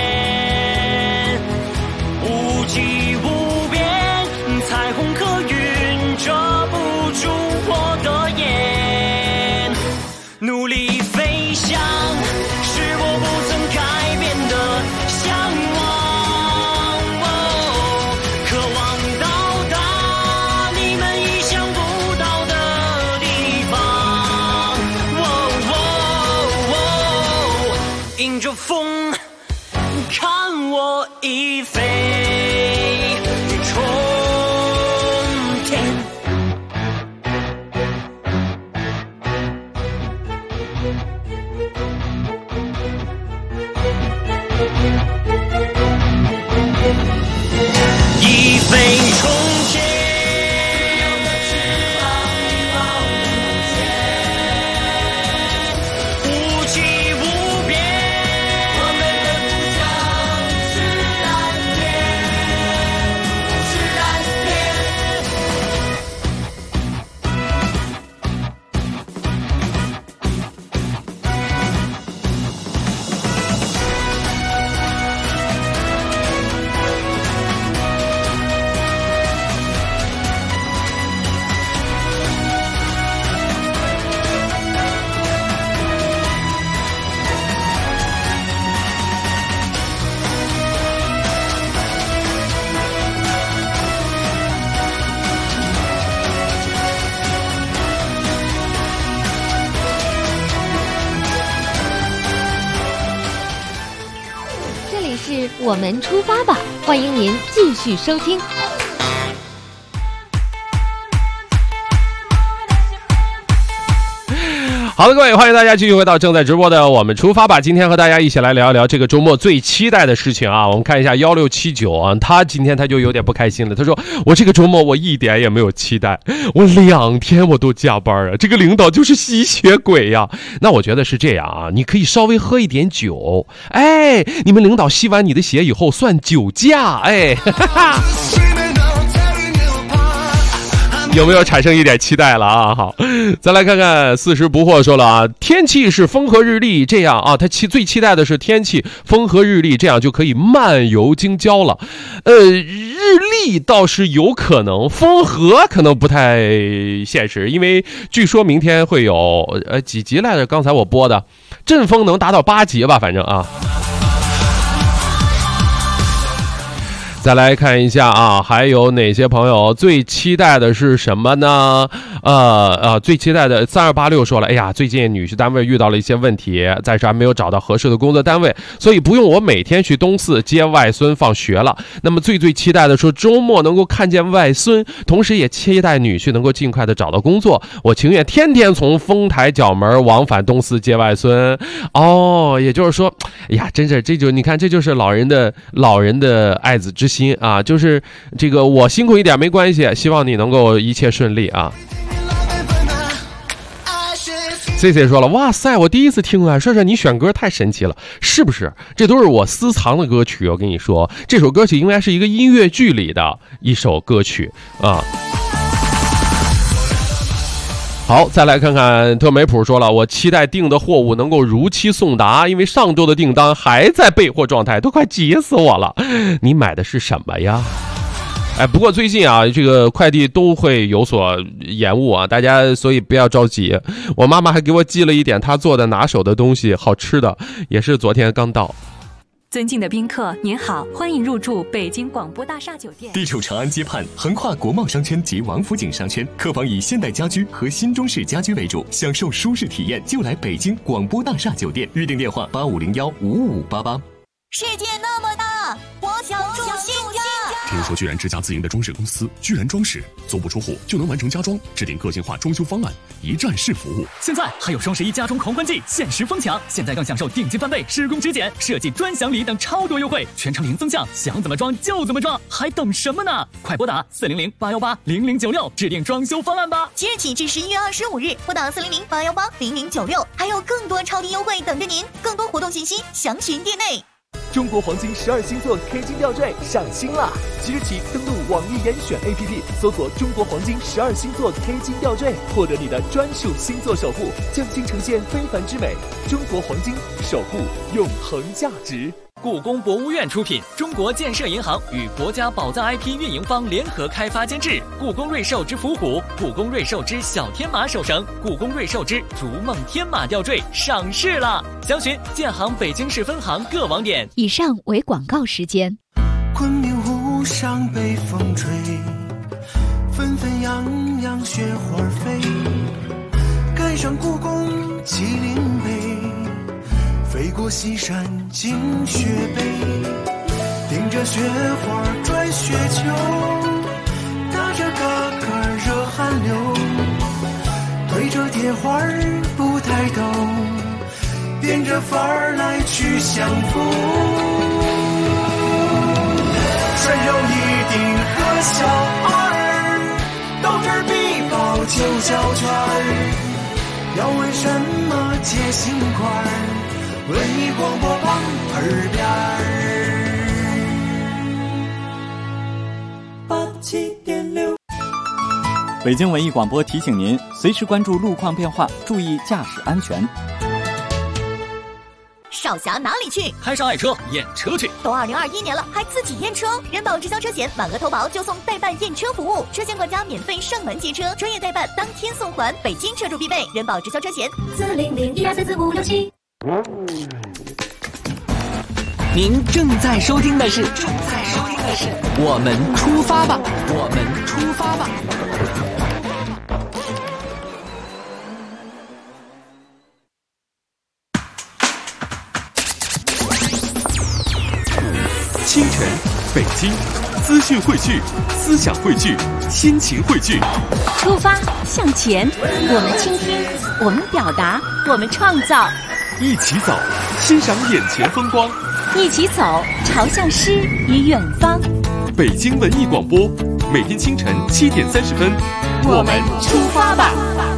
无际无边，彩虹和云遮不住我的眼。努力飞翔是我不曾改变的向往，渴望到达你们意想不到的地方。迎着风，看我一飞冲天。一飞冲天，无际无边，我们的故乡是蓝天，是蓝是我们出发吧，欢迎您继续收听。 好的，各位，欢迎大家继续回到正在直播的我们出发吧。今天和大家一起来聊一聊这个周末最期待的事情啊。我们看一下1679啊，他今天就有点不开心了。他说：“我这个周末我一点也没有期待，我2天我都加班啊，这个领导就是吸血鬼呀。”那我觉得是这样啊，你可以稍微喝一点酒，你们领导吸完你的血以后算酒驾，有没有产生一点期待了啊？好，再来看看40不惑说了啊，天气是风和日丽，这样啊，他最期待的是天气风和日丽，这样就可以漫游京郊了。日丽倒是有可能，风和可能不太现实，因为据说明天会有几级来着？刚才我播的阵风能达到8级吧，反正啊。 再来看一下啊，还有哪些朋友最期待的是什么呢？最期待的3286说了，哎呀，最近女婿单位遇到了一些问题，暂时还没有找到合适的工作单位，所以不用我每天去东四接外孙放学了。那么最期待的说周末能够看见外孙，同时也期待女婿能够尽快的找到工作。我情愿天天从丰台角门往返东四接外孙。哦，也就是说，哎呀，真是你看，这就是老人的爱子之心啊，就是这个我辛苦一点没关系，希望你能够一切顺利啊。CC 说了，哇塞，我第一次听啊，帅帅你选歌太神奇了，是不是？这都是我私藏的歌曲，我跟你说，这首歌曲应该是一个音乐剧里的一首歌曲啊。好，再来看看特美普说了，我期待订的货物能够如期送达，因为上周的订单还在备货状态，都快急死我了。你买的是什么呀？不过最近啊，这个快递都会有所延误啊，大家所以不要着急。我妈妈还给我寄了一点她做的拿手的东西，好吃的，也是昨天刚到。 尊敬的宾客，您好，欢迎入住北京广播大厦酒店。 地处长安街畔，横跨国贸商圈及王府井商圈，客房以现代家居和新中式家居为主，享受舒适体验就来北京广播大厦酒店。预订电话85015588。 世界那么大，我想住新家。 听说居然之家自营的装饰公司居然装饰足不出户就能完成家装，制定个性化装修方案，一站式服务。 现在还有双11家装狂欢季限时疯抢，现在更享受定金翻倍、施工质检、设计专享礼等超多优惠，全程零增项，想怎么装就怎么装，还等什么呢？快拨打400-818-0096制定装修方案吧！ 即日起至11月25日，拨打400-818-0096，还有更多超低优惠等着您。更多活动信息详询店内。 中国黄金12星座 K 金吊坠上新啦！即日起登录网易严选 APP， 搜索中国黄金12星座 K 金吊坠，获得你的专属星座守护，匠心呈现非凡之美。中国黄金，守护永恒价值。 故宫博物院出品，中国建设银行与国家宝藏 IP 运营方联合开发监制。故宫瑞兽之伏虎、故宫瑞兽之小天马手绳、故宫瑞兽之逐梦天马吊坠上市了，详询建行北京市分行各网点。 以上为广告时间。 昆明湖上北风吹，纷纷扬扬雪花飞，赶上故宫麒麟碑，飞过西山进雪北，顶着雪花转雪球，打着嘎嘎热汗流，对着铁花不抬头，变着法儿来去相逢。山有一定和小儿，斗智必报九小圈儿，要为什么结心块儿？文艺广播放耳边儿，87.6。 北京文艺广播提醒您，随时关注路况变化，注意驾驶安全。 少侠哪里去？ 开上爱车验车去。 都2021年了，还自己验车？人保直销车险满额投保就送代办验车服务，车险管家免费上门接车，专业代办当天送还，北京车主必备。人保直销车险40012444567。 您正在收听的是我们出发吧，我们出发吧。 清晨，北京，资讯汇聚，思想汇聚，心情汇聚。 出发，向前，我们倾听，我们表达，我们创造。 一起走，欣赏眼前风光。 一起走，朝向诗与远方。 北京文艺广播，每天清晨7点30分， 我们出发吧。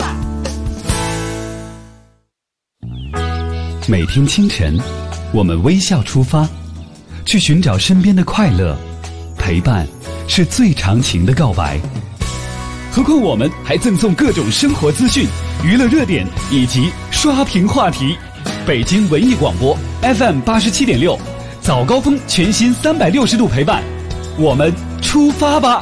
每天清晨，我们微笑出发，去寻找身边的快乐。陪伴是最长情的告白。何况我们还赠送各种生活资讯、娱乐热点以及刷屏话题。北京文艺广播 FM 87.6，早高峰全新360度陪伴，我们出发吧。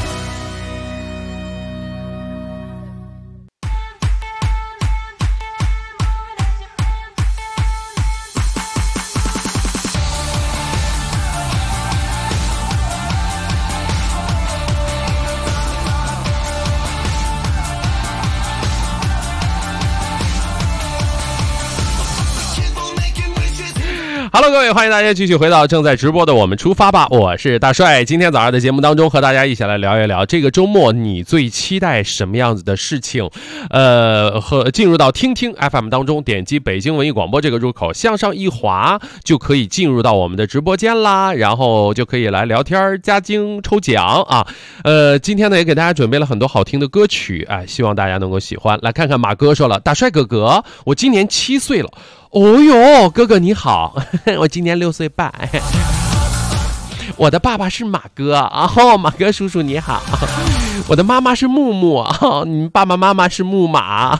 Hello， 各位，欢迎大家继续回到正在直播的我们出发吧，我是大帅。今天早上的节目当中，和大家一起来聊一聊这个周末你最期待什么样子的事情？和进入到听听 FM 当中，点击北京文艺广播这个入口，向上一滑就可以进入到我们的直播间啦，然后就可以来聊天、加精、抽奖啊。今天呢也给大家准备了很多好听的歌曲，希望大家能够喜欢。来看看马哥说了，大帅哥哥，我今年7岁了。哦哟，哥哥你好，我今年6岁半。我的爸爸是马哥啊，马哥叔叔你好。我的妈妈是木木，你们爸爸妈妈是木马。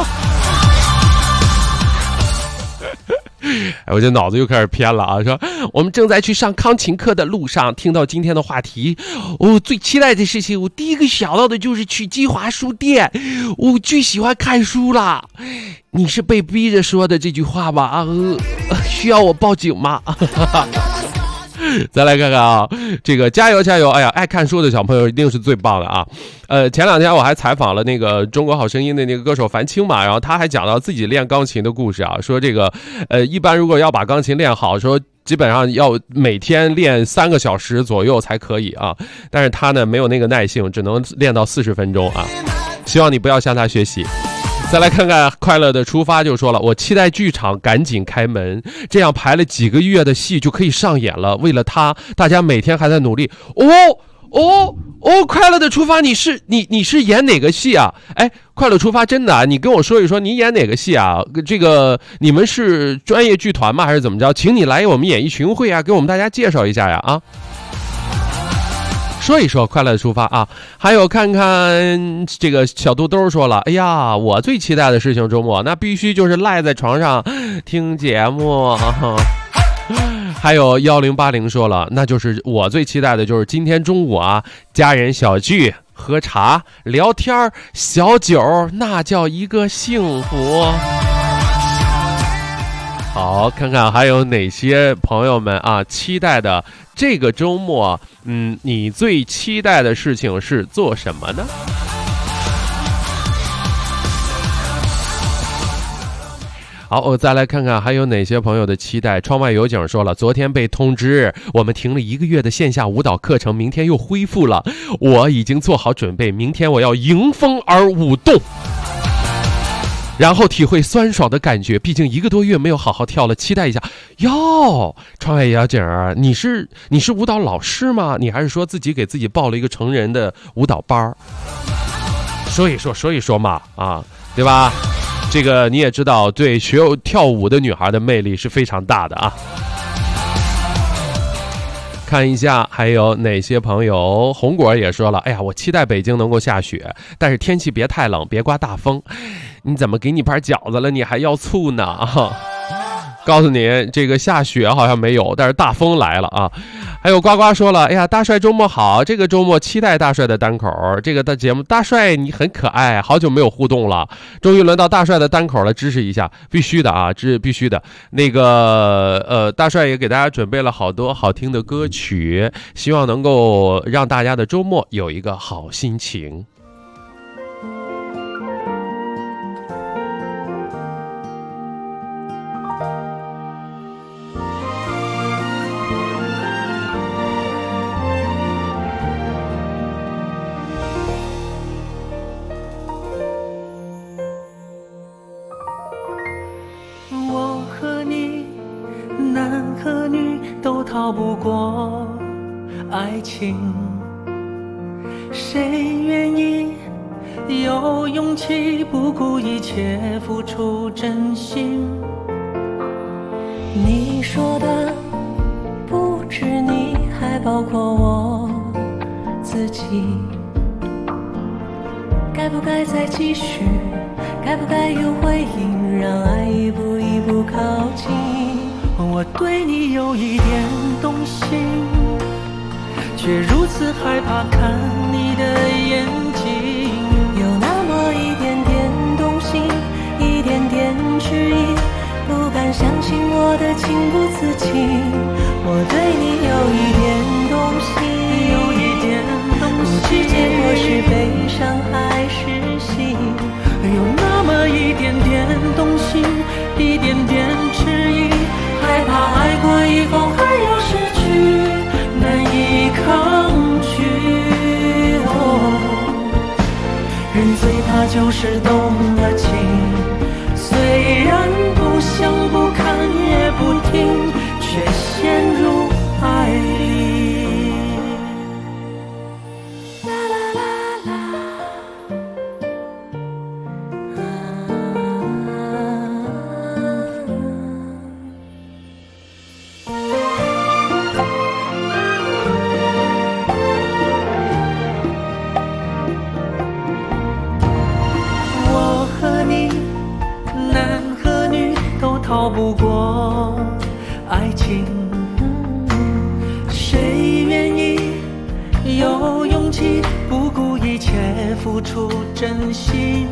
我这脑子又开始偏了啊！说我们正在去上钢琴课的路上，听到今天的话题，我最期待的事情，我第一个想到的就是去金华书店，我最喜欢看书了。你是被逼着说的这句话吗？需要我报警吗？再来看看啊，这个加油加油！哎呀，爱看书的小朋友一定是最棒的啊！前两天我还采访了那个中国好声音的那个歌手樊青嘛，然后他还讲到自己练钢琴的故事啊，说这个一般如果要把钢琴练好，说基本上要每天练3个小时左右才可以啊，但是他呢没有那个耐性，只能练到40分钟啊。希望你不要向他学习。再来看看快乐的出发就说了，我期待剧场赶紧开门，这样排了几个月的戏就可以上演了。为了他，大家每天还在努力。快乐的出发，你是演哪个戏啊？哎，快乐出发真的啊，你跟我说一说你演哪个戏啊？这个你们是专业剧团吗？还是怎么着？请你来我们演艺群会啊，给我们大家介绍一下呀啊！说一说快乐的出发啊，还有看看这个小肚兜说了，哎呀，我最期待的事情周末那必须就是赖在床上听节目。还有1080说了，那就是我最期待的就是今天中午啊，家人小聚喝茶聊天小酒，那叫一个幸福。好，看看还有哪些朋友们啊期待的这个周末，你最期待的事情是做什么呢？好，我再来看看还有哪些朋友的期待。窗外有景说了，昨天被通知我们停了1个月的线下舞蹈课程，明天又恢复了，我已经做好准备，明天我要迎风而舞动，然后体会酸爽的感觉，毕竟1个多月没有好好跳了，期待一下。哟，窗外有景儿，你是舞蹈老师吗？你还是说自己给自己报了一个成人的舞蹈班？说一说嘛，啊，对吧？这个你也知道，对学跳舞的女孩的魅力是非常大的啊。看一下还有哪些朋友，红果也说了，哎呀，我期待北京能够下雪，但是天气别太冷，别刮大风。你怎么给你盘饺子了，你还要醋呢啊？告诉你，这个下雪好像没有，但是大风来了啊！还有呱呱说了，哎呀，大帅周末好，这个周末期待大帅的单口，这个的节目，大帅你很可爱，好久没有互动了，终于轮到大帅的单口了，支持一下，必须的啊，这必须的。那个大帅也给大家准备了好多好听的歌曲，希望能够让大家的周末有一个好心情。 逃不过爱情，谁愿意有勇气不顾一切付出真心？你说的不止你，还包括我自己。该不该再继续？该不该有回应？让爱一步一步靠近。我对你有一点动心，却如此害怕看你的眼睛。有那么一点点动心，一点点迟疑，不敢相信我的情不自禁。我对你有一点动心，不知结果是悲伤还是喜。有那么一点点动心，一点点迟疑，害怕爱过就是动了情，虽然不想不看也不听，却陷入爱里。逃不过爱情，谁愿意有勇气不顾一切付出真心？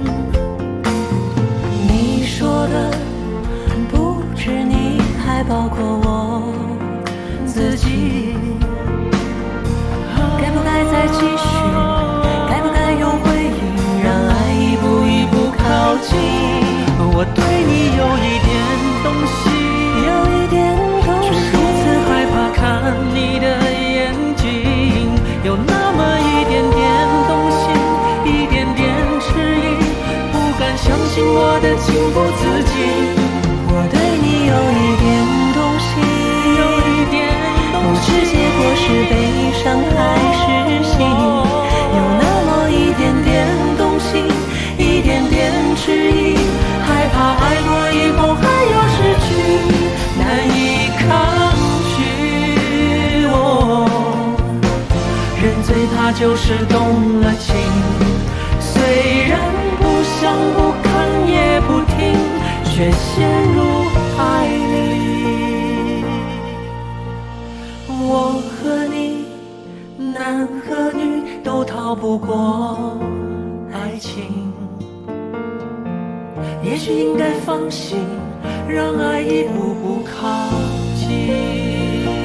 你说的不止你，还包括我自己。该不该再继续？该不该有回应？让爱一步一步靠近。我对你有一点东西，却如此害怕看你的眼睛，有那么一点点动心，一点点迟疑，不敢相信我的情不自禁。我对你有一点东西，不知结果是悲伤还是喜，有那么一点点动心，一点点迟疑，害怕爱过以后还要失去，难以抗拒。人最怕就是动了情，虽然不想不看也不听，却陷入爱里。我和你，男和女，都逃不过爱情。也许应该放心，让爱一步步靠近。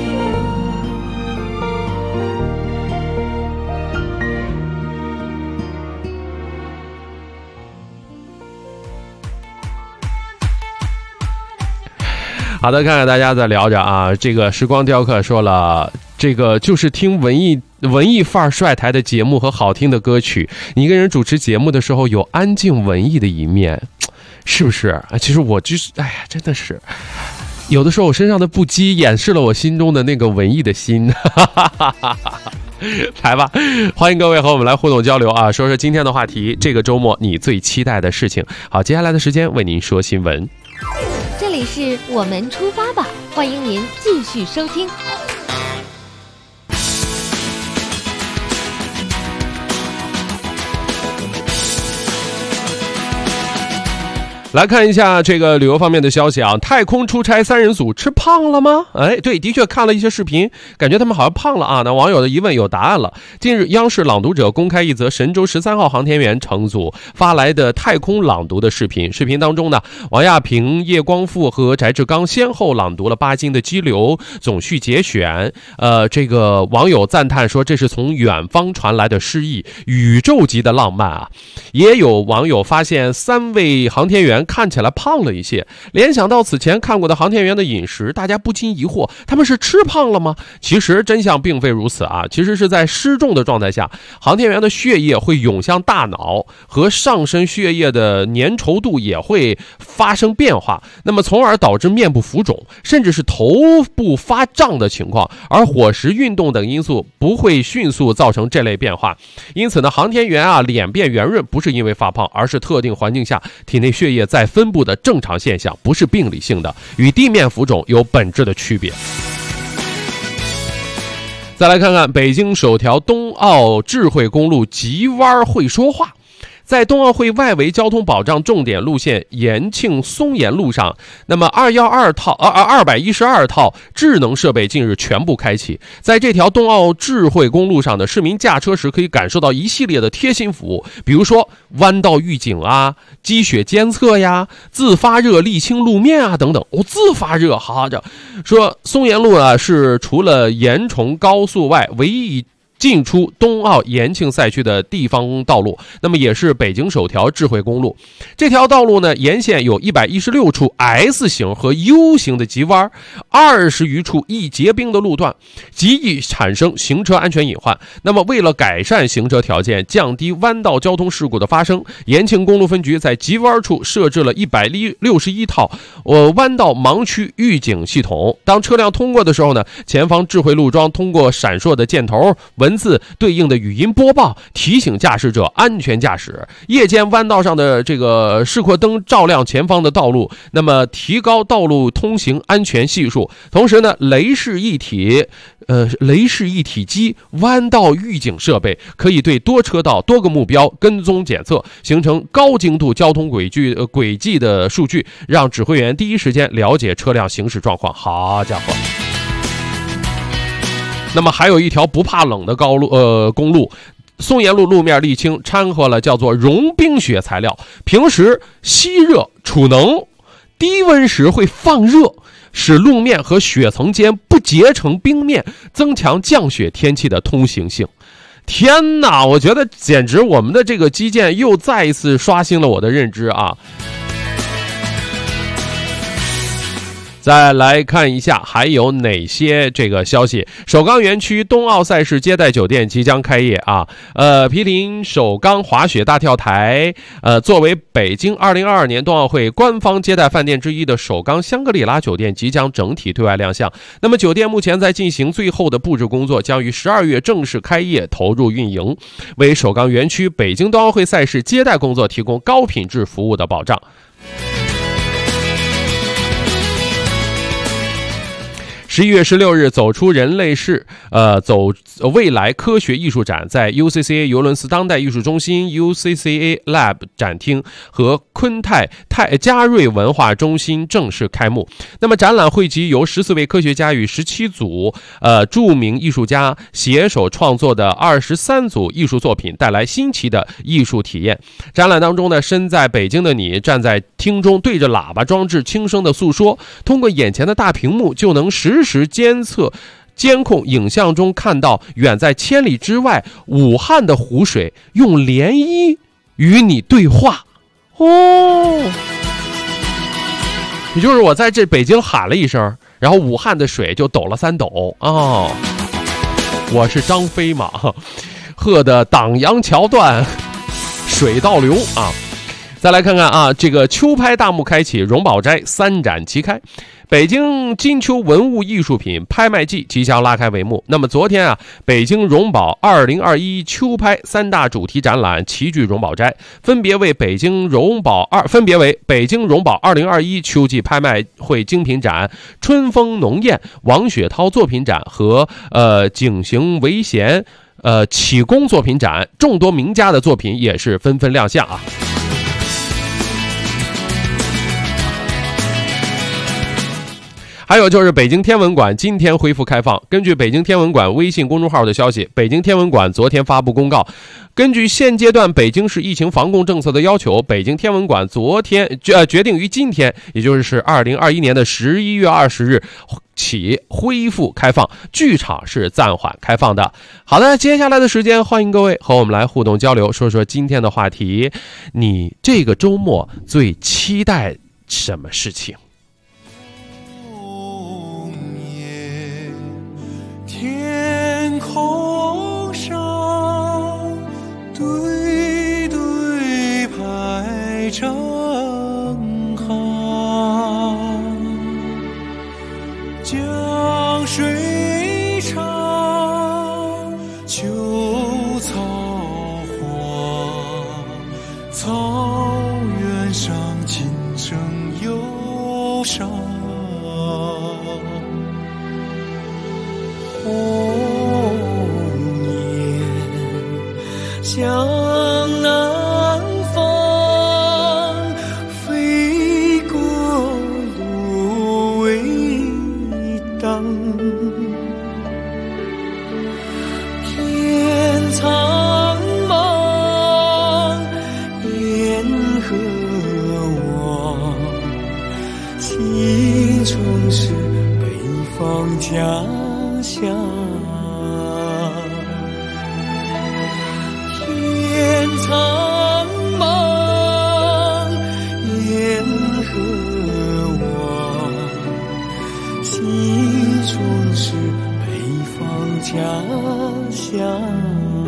好的，看看大家在聊着啊，这个时光雕刻说了，这个就是听文艺范儿帅台的节目和好听的歌曲，你一个人主持节目的时候有安静文艺的一面，是不是？其实我就是哎呀，真的是有的时候我身上的不羁掩饰了我心中的那个文艺的心。来吧，欢迎各位和我们来互动交流啊，说说今天的话题，这个周末你最期待的事情。好，接下来的时间为您说新闻。 这里是我们出发吧，欢迎您继续收听。 来看一下这个旅游方面的消息啊，太空出差3人组吃胖了吗？哎，对，的确看了一些视频，感觉他们好像胖了啊。那网友的疑问有答案了。近日，央视朗读者公开一则神舟13号航天员乘组发来的太空朗读的视频。视频当中呢，王亚平、叶光富和翟志刚先后朗读了巴金的《激流》总序节选。这个网友赞叹说，这是从远方传来的诗意，宇宙级的浪漫啊。也有网友发现3位航天员看起来胖了一些，联想到此前看过的航天员的饮食，大家不禁疑惑，他们是吃胖了吗？其实真相并非如此啊，其实是在失重的状态下，航天员的血液会涌向大脑，和上身血液的粘稠度也会发生变化，那么从而导致面部浮肿，甚至是头部发胀的情况，而伙食、运动等因素不会迅速造成这类变化。因此呢，航天员啊脸变圆润不是因为发胖，而是特定环境下体内血液再分布的正常现象，不是病理性的，与地面浮肿有本质的区别。再来看看北京首条冬奥智慧公路急弯会说话。在冬奥会外围交通保障重点路线延庆松岩路上，那么212套智能设备近日全部开启。在这条冬奥智慧公路上的市民驾车时可以感受到一系列的贴心服务，比如说弯道预警啊、积雪监测呀、自发热沥青路面啊等等。自发热，好着说松岩路啊是除了延崇高速外唯一进出冬奥延庆赛区的地方道路，那么也是北京首条智慧公路。这条道路呢，沿线有116处 S 型和 U 型的急弯，20余处易结冰的路段，极易产生行车安全隐患。那么为了改善行车条件，降低弯道交通事故的发生，延庆公路分局在急弯处设置了161套弯道盲区预警系统。当车辆通过的时候呢，前方智慧路桩通过闪烁的箭头、文字对应的语音播报，提醒驾驶者安全驾驶。夜间弯道上的这个示廓灯照亮前方的道路，那么提高道路通行安全系数。同时呢，雷士一体机弯道预警设备可以对多车道多个目标跟踪检测，形成高精度交通轨迹的数据，让指挥员第一时间了解车辆行驶状况。好家伙！那么还有一条不怕冷的公路，松岩路路面沥青掺和了叫做融冰雪材料，平时吸热储能，低温时会放热，使路面和雪层间不结成冰面，增强降雪天气的通行性。天哪，我觉得简直我们的这个基建又再一次刷新了我的认知啊！再来看一下还有哪些这个消息。首钢园区冬奥赛事接待酒店即将开业啊。毗邻首钢滑雪大跳台，作为北京2022年冬奥会官方接待饭店之一的首钢香格里拉酒店即将整体对外亮相。那么酒店目前在进行最后的布置工作，将于12月正式开业投入运营，为首钢园区北京冬奥会赛事接待工作提供高品质服务的保障。11月16日，走出人类世，走未来科学艺术展在 UCCA 尤伦斯当代艺术中心 UCCA Lab 展厅和昆泰嘉瑞文化中心正式开幕。那么展览汇集由14位科学家与17组著名艺术家携手创作的23组艺术作品，带来新奇的艺术体验。展览当中呢，身在北京的你站在厅中，对着喇叭装置轻声的诉说，通过眼前的大屏幕就能实时监控影像中看到远在千里之外武汉的湖水用涟漪与你对话哦。也就是我在这北京喊了一声，然后武汉的水就抖了3抖哦。我是张飞嘛，喝的党阳桥段水倒流啊。再来看看啊，这个秋拍大幕开启，荣宝斋3展齐开。北京金秋文物艺术品拍卖季即将拉开帷幕。那么昨天啊，北京荣宝2021秋拍3大主题展览齐聚荣宝斋，分别为北京荣宝2021秋季拍卖会精品展、春风浓艳王雪涛作品展和景行为贤启功作品展，众多名家的作品也是纷纷亮相啊。还有就是北京天文馆今天恢复开放。根据北京天文馆微信公众号的消息，北京天文馆昨天发布公告，根据现阶段北京市疫情防控政策的要求，北京天文馆昨天决定于今天，也就是2021年的11月20日起恢复开放，剧场是暂缓开放的。好的，接下来的时间欢迎各位和我们来互动交流，说说今天的话题，你这个周末最期待什么事情？ 天空上对对排正好，江水长，秋草黄，草原上琴声忧伤。红颜向南方，飞过芦苇荡。天苍茫，烟河望，青春是北方家乡。 苍茫，烟和望，西窗是北方家乡。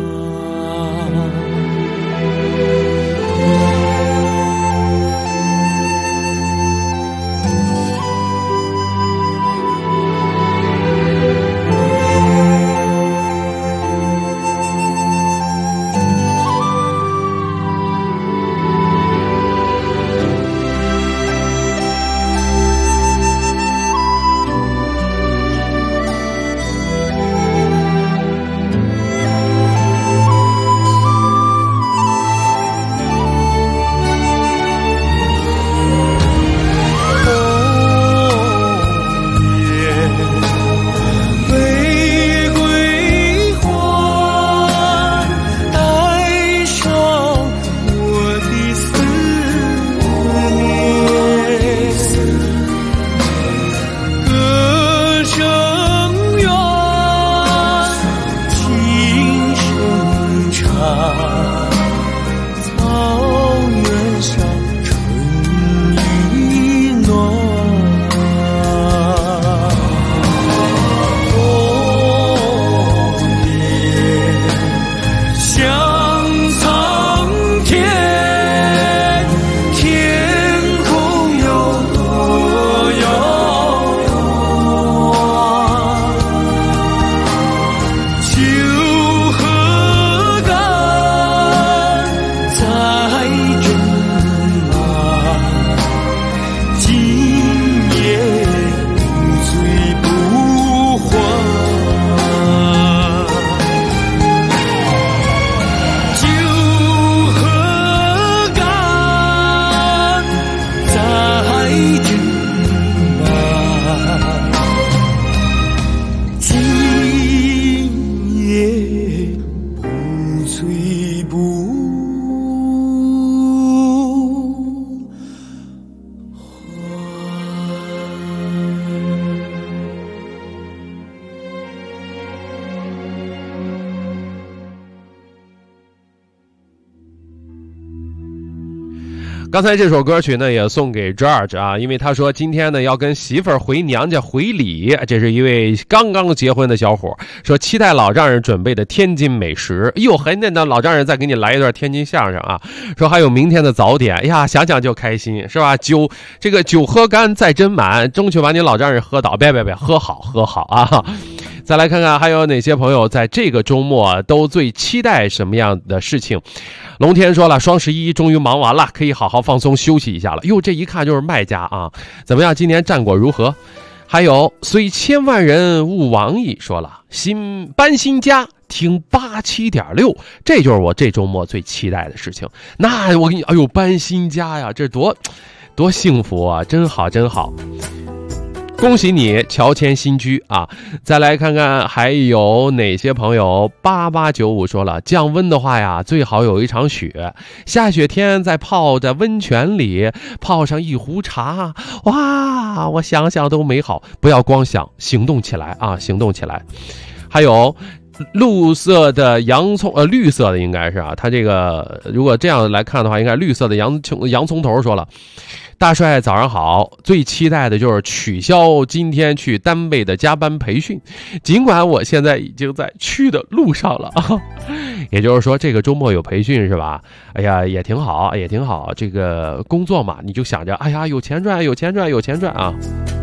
刚才这首歌曲呢也送给 George 啊，因为他说今天呢要跟媳妇儿回娘家回礼，这是一位刚刚结婚的小伙，说期待老丈人准备的天津美食。哟，很简单，老丈人再给你来一段天津相声啊。说还有明天的早点，哎呀，想想就开心，是吧？酒喝干再斟满，争取把你老丈人喝倒，别喝好啊。再来看看还有哪些朋友在这个周末都最期待什么样的事情。龙天说了，双11终于忙完了，可以好好放松休息一下了。哟，这一看就是卖家啊！怎么样，今年战果如何？还有虽千万人勿往矣说了，搬新家听87.6，这就是我这周末最期待的事情。那我给你，哎呦，搬新家呀，这多幸福啊，真好。恭喜你乔迁新居啊！再来看看还有哪些朋友。8895说了，降温的话呀，最好有一场雪，下雪天再泡在温泉里，泡上一壶茶，哇，我想想都美好。不要光想，行动起来啊，行动起来。还有绿色的洋葱，绿色的应该是啊，它这个如果这样来看的话，应该绿色的洋葱头说了。大帅早上好，最期待的就是取消今天去单位的加班培训，尽管我现在已经在去的路上了啊。也就是说这个周末有培训是吧？哎呀，也挺好。这个工作嘛，你就想着，哎呀，有钱赚啊。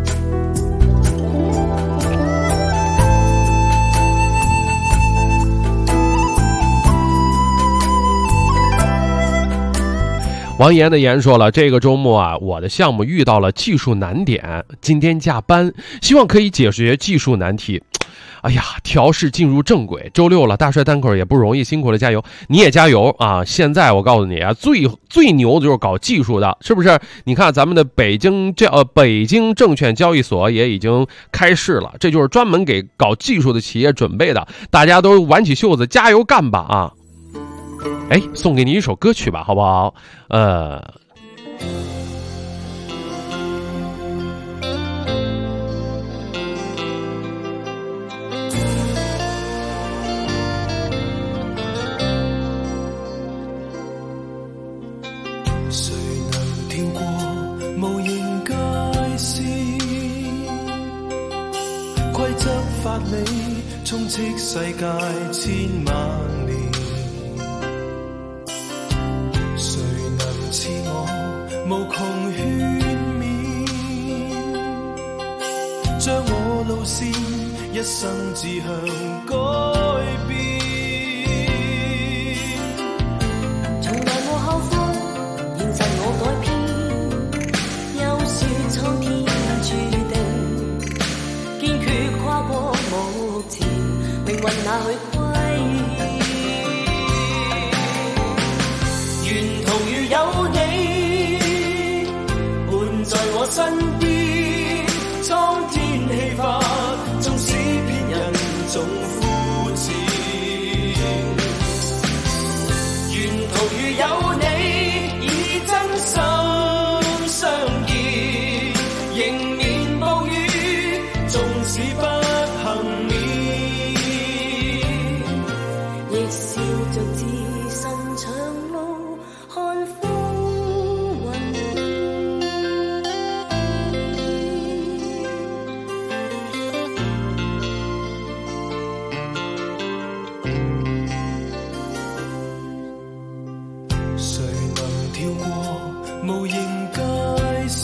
王岩的言说了，这个周末啊，我的项目遇到了技术难点，今天加班，希望可以解决技术难题。哎呀，调试进入正轨，周六了，大帅单口也不容易，辛苦了，加油！你也加油啊！现在我告诉你啊，最牛的就是搞技术的，是不是？你看咱们的北京证券交易所也已经开市了，这就是专门给搞技术的企业准备的，大家都挽起袖子，加油干吧啊！哎，送给你一首歌曲吧，好不好？ 無形界線，規則法理充斥世界千萬年。誰能似我無窮勸勉，將我路線一生志向改變。 從來無後悔，現實我改編，休說蒼天注定，堅決跨過目前，命運哪去歸？ 沿途如有你伴在我身邊，蒼天氣化，縱使騙人總膚淺。沿途如有你以真心相見，迎面暴雨，縱使不幸免， 亦笑着自信長路看風雲。 誰能跳過無形界線，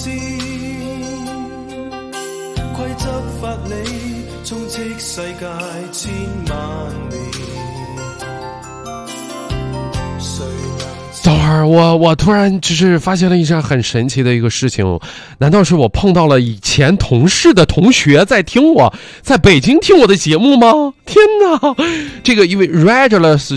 規則法理充斥世界千萬年。 等会儿我突然就是发现了一件很神奇的一个事情，难道是我碰到了以前同事的同学在听我在北京听我的节目吗？天哪！这个一位 Regis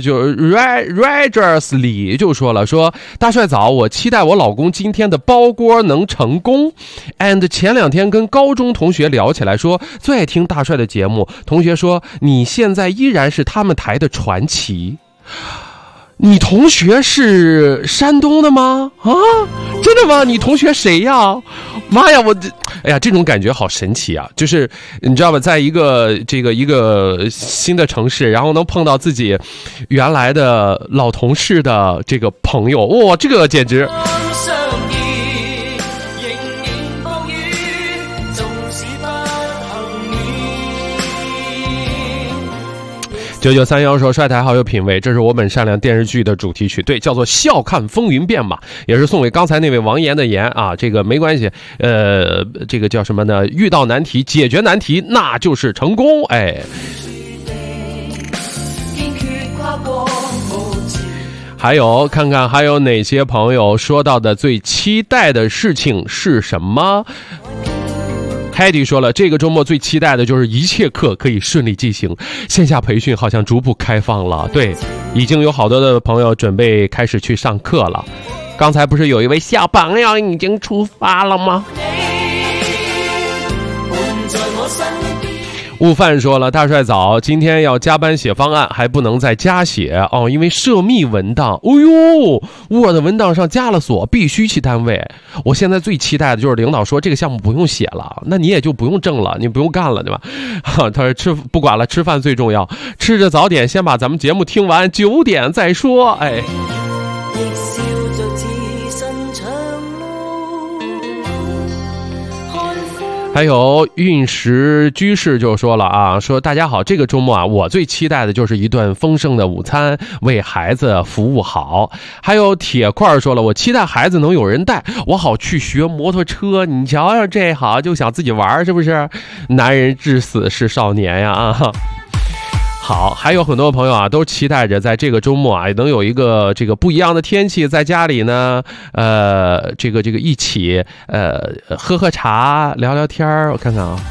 李就说了，说大帅早，我期待我老公今天的包锅能成功。and 前2天跟高中同学聊起来，说最爱听大帅的节目，同学说你现在依然是他们台的传奇。你同学是山东的吗？啊，真的吗？你同学谁呀？妈呀，哎呀，这种感觉好神奇啊！就是你知道吧，在一个新的城市，然后能碰到自己原来的老同事的这个朋友，哇，这个简直。9931说帅台好有品味，这是我本善良电视剧的主题曲，对，叫做笑看风云变嘛，也是送给刚才那位王岩的岩啊，这个没关系，这个叫什么呢？遇到难题解决难题，那就是成功，哎。还有看看还有哪些朋友说到的最期待的事情是什么？Heidi 说了，这个周末最期待的就是一切课可以顺利进行，线下培训好像逐步开放了，对，已经有好多的朋友准备开始去上课了。刚才不是有一位小朋友已经出发了吗？悟饭说了，大帅早，今天要加班写方案，还不能在家写哦，因为涉密文档。哦呦，我的文档上加了锁，必须去单位。我现在最期待的就是领导说这个项目不用写了，那你也就不用挣了，你不用干了，对吧？他说不管了，吃饭最重要，吃着早点，先把咱们节目听完，9点再说。哎。还有运石居士就说了啊，说大家好，这个周末啊，我最期待的就是一顿丰盛的午餐，为孩子服务好。还有铁块说了，我期待孩子能有人带，我好去学摩托车。你瞧瞧这好，就想自己玩，是不是？男人至死是少年呀啊！好，还有很多朋友啊，都期待着在这个周末啊，能有一个这个不一样的天气，在家里呢，这个一起喝喝茶，聊聊天儿。我看看啊，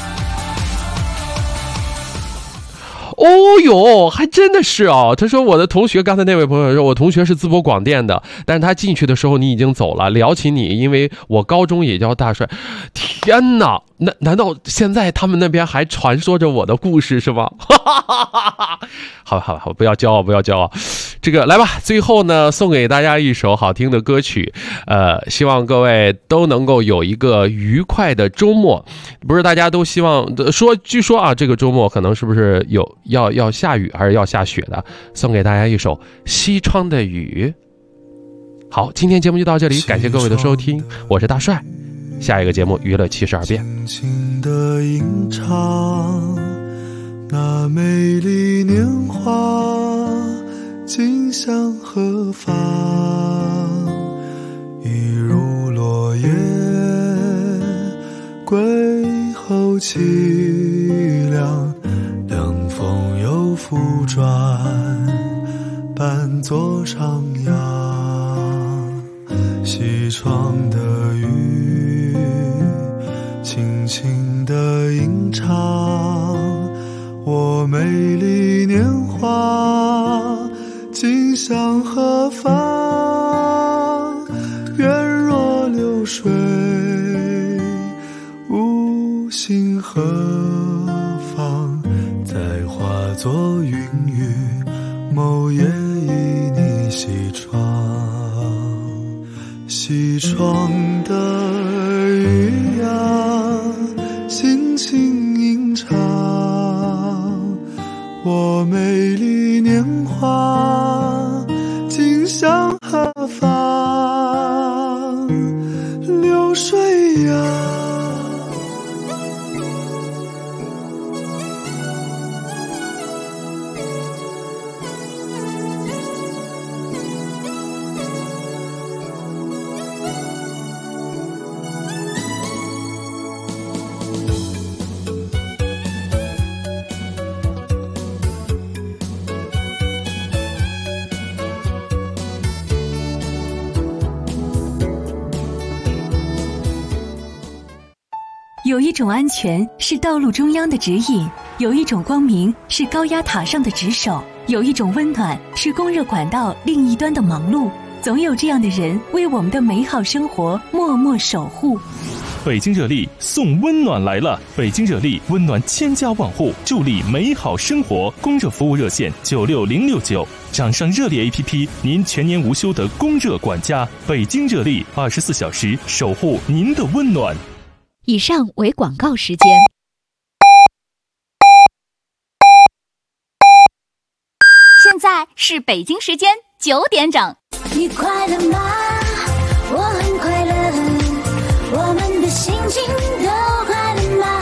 哦哟，还真的是哦。他说我的同学，刚才那位朋友说我同学是淄博广电的，但是他进去的时候你已经走了，聊起你，因为我高中也叫大帅。天哪！难道现在他们那边还传说着我的故事是吗？好，不要骄傲，不要骄傲。这个来吧，最后呢，送给大家一首好听的歌曲。希望各位都能够有一个愉快的周末。不是大家都希望说，据说啊，这个周末可能是不是有要下雨还是要下雪的？送给大家一首《西窗的雨》。 好，今天节目就到这里，感谢各位的收听，我是大帅。下一个节目娱乐72变。 轻的吟唱，那美丽年华今向何方？一如落叶归后凄凉，凉风又复转，伴作徜徉。西窗的雨轻轻地吟唱，我美丽年华今向何方？愿若流水无心何方？再化作云雨，某夜依你西窗。西窗的雨呀，轻轻吟唱，我美丽年华今向何方？流水呀， 有一种安全是道路中央的指引，有一种光明是高压塔上的值守，有一种温暖是供热管道另一端的忙碌。总有这样的人为我们的美好生活默默守护。 北京热力送温暖来了！北京热力温暖千家万户，助力美好生活。供热服务热线96069，掌上热力 APP， 您全年无休的供热管家。北京热力24小时守护您的温暖。 以上为广告时间。 现在是北京时间9点整。 你快乐吗？我很快乐，我们的心情都快乐吗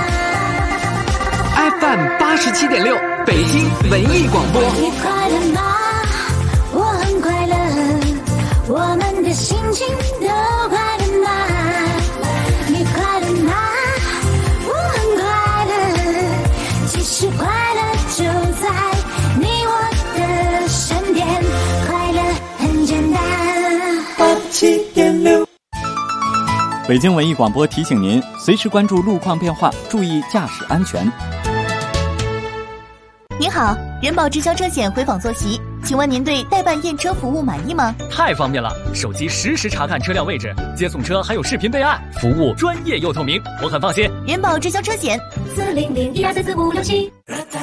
？FM 87.6，北京文艺广播。 你快乐吗？我很快乐，我们的心情都快乐吗？你快乐吗？我很快乐，其实快乐就在你我的身边，快乐很简单。87.6。 北京文艺广播提醒您，随时关注路况变化，注意驾驶安全。 您好，人保直销车险回访坐席，请问您对代办验车服务满意吗？ 太方便了，手机实时查看车辆位置，接送车还有视频备案，服务专业又透明，我很放心。 人保直销车险40012344567。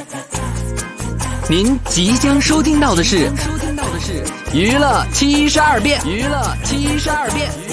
您即将收听到的是娱乐72变，娱乐72变。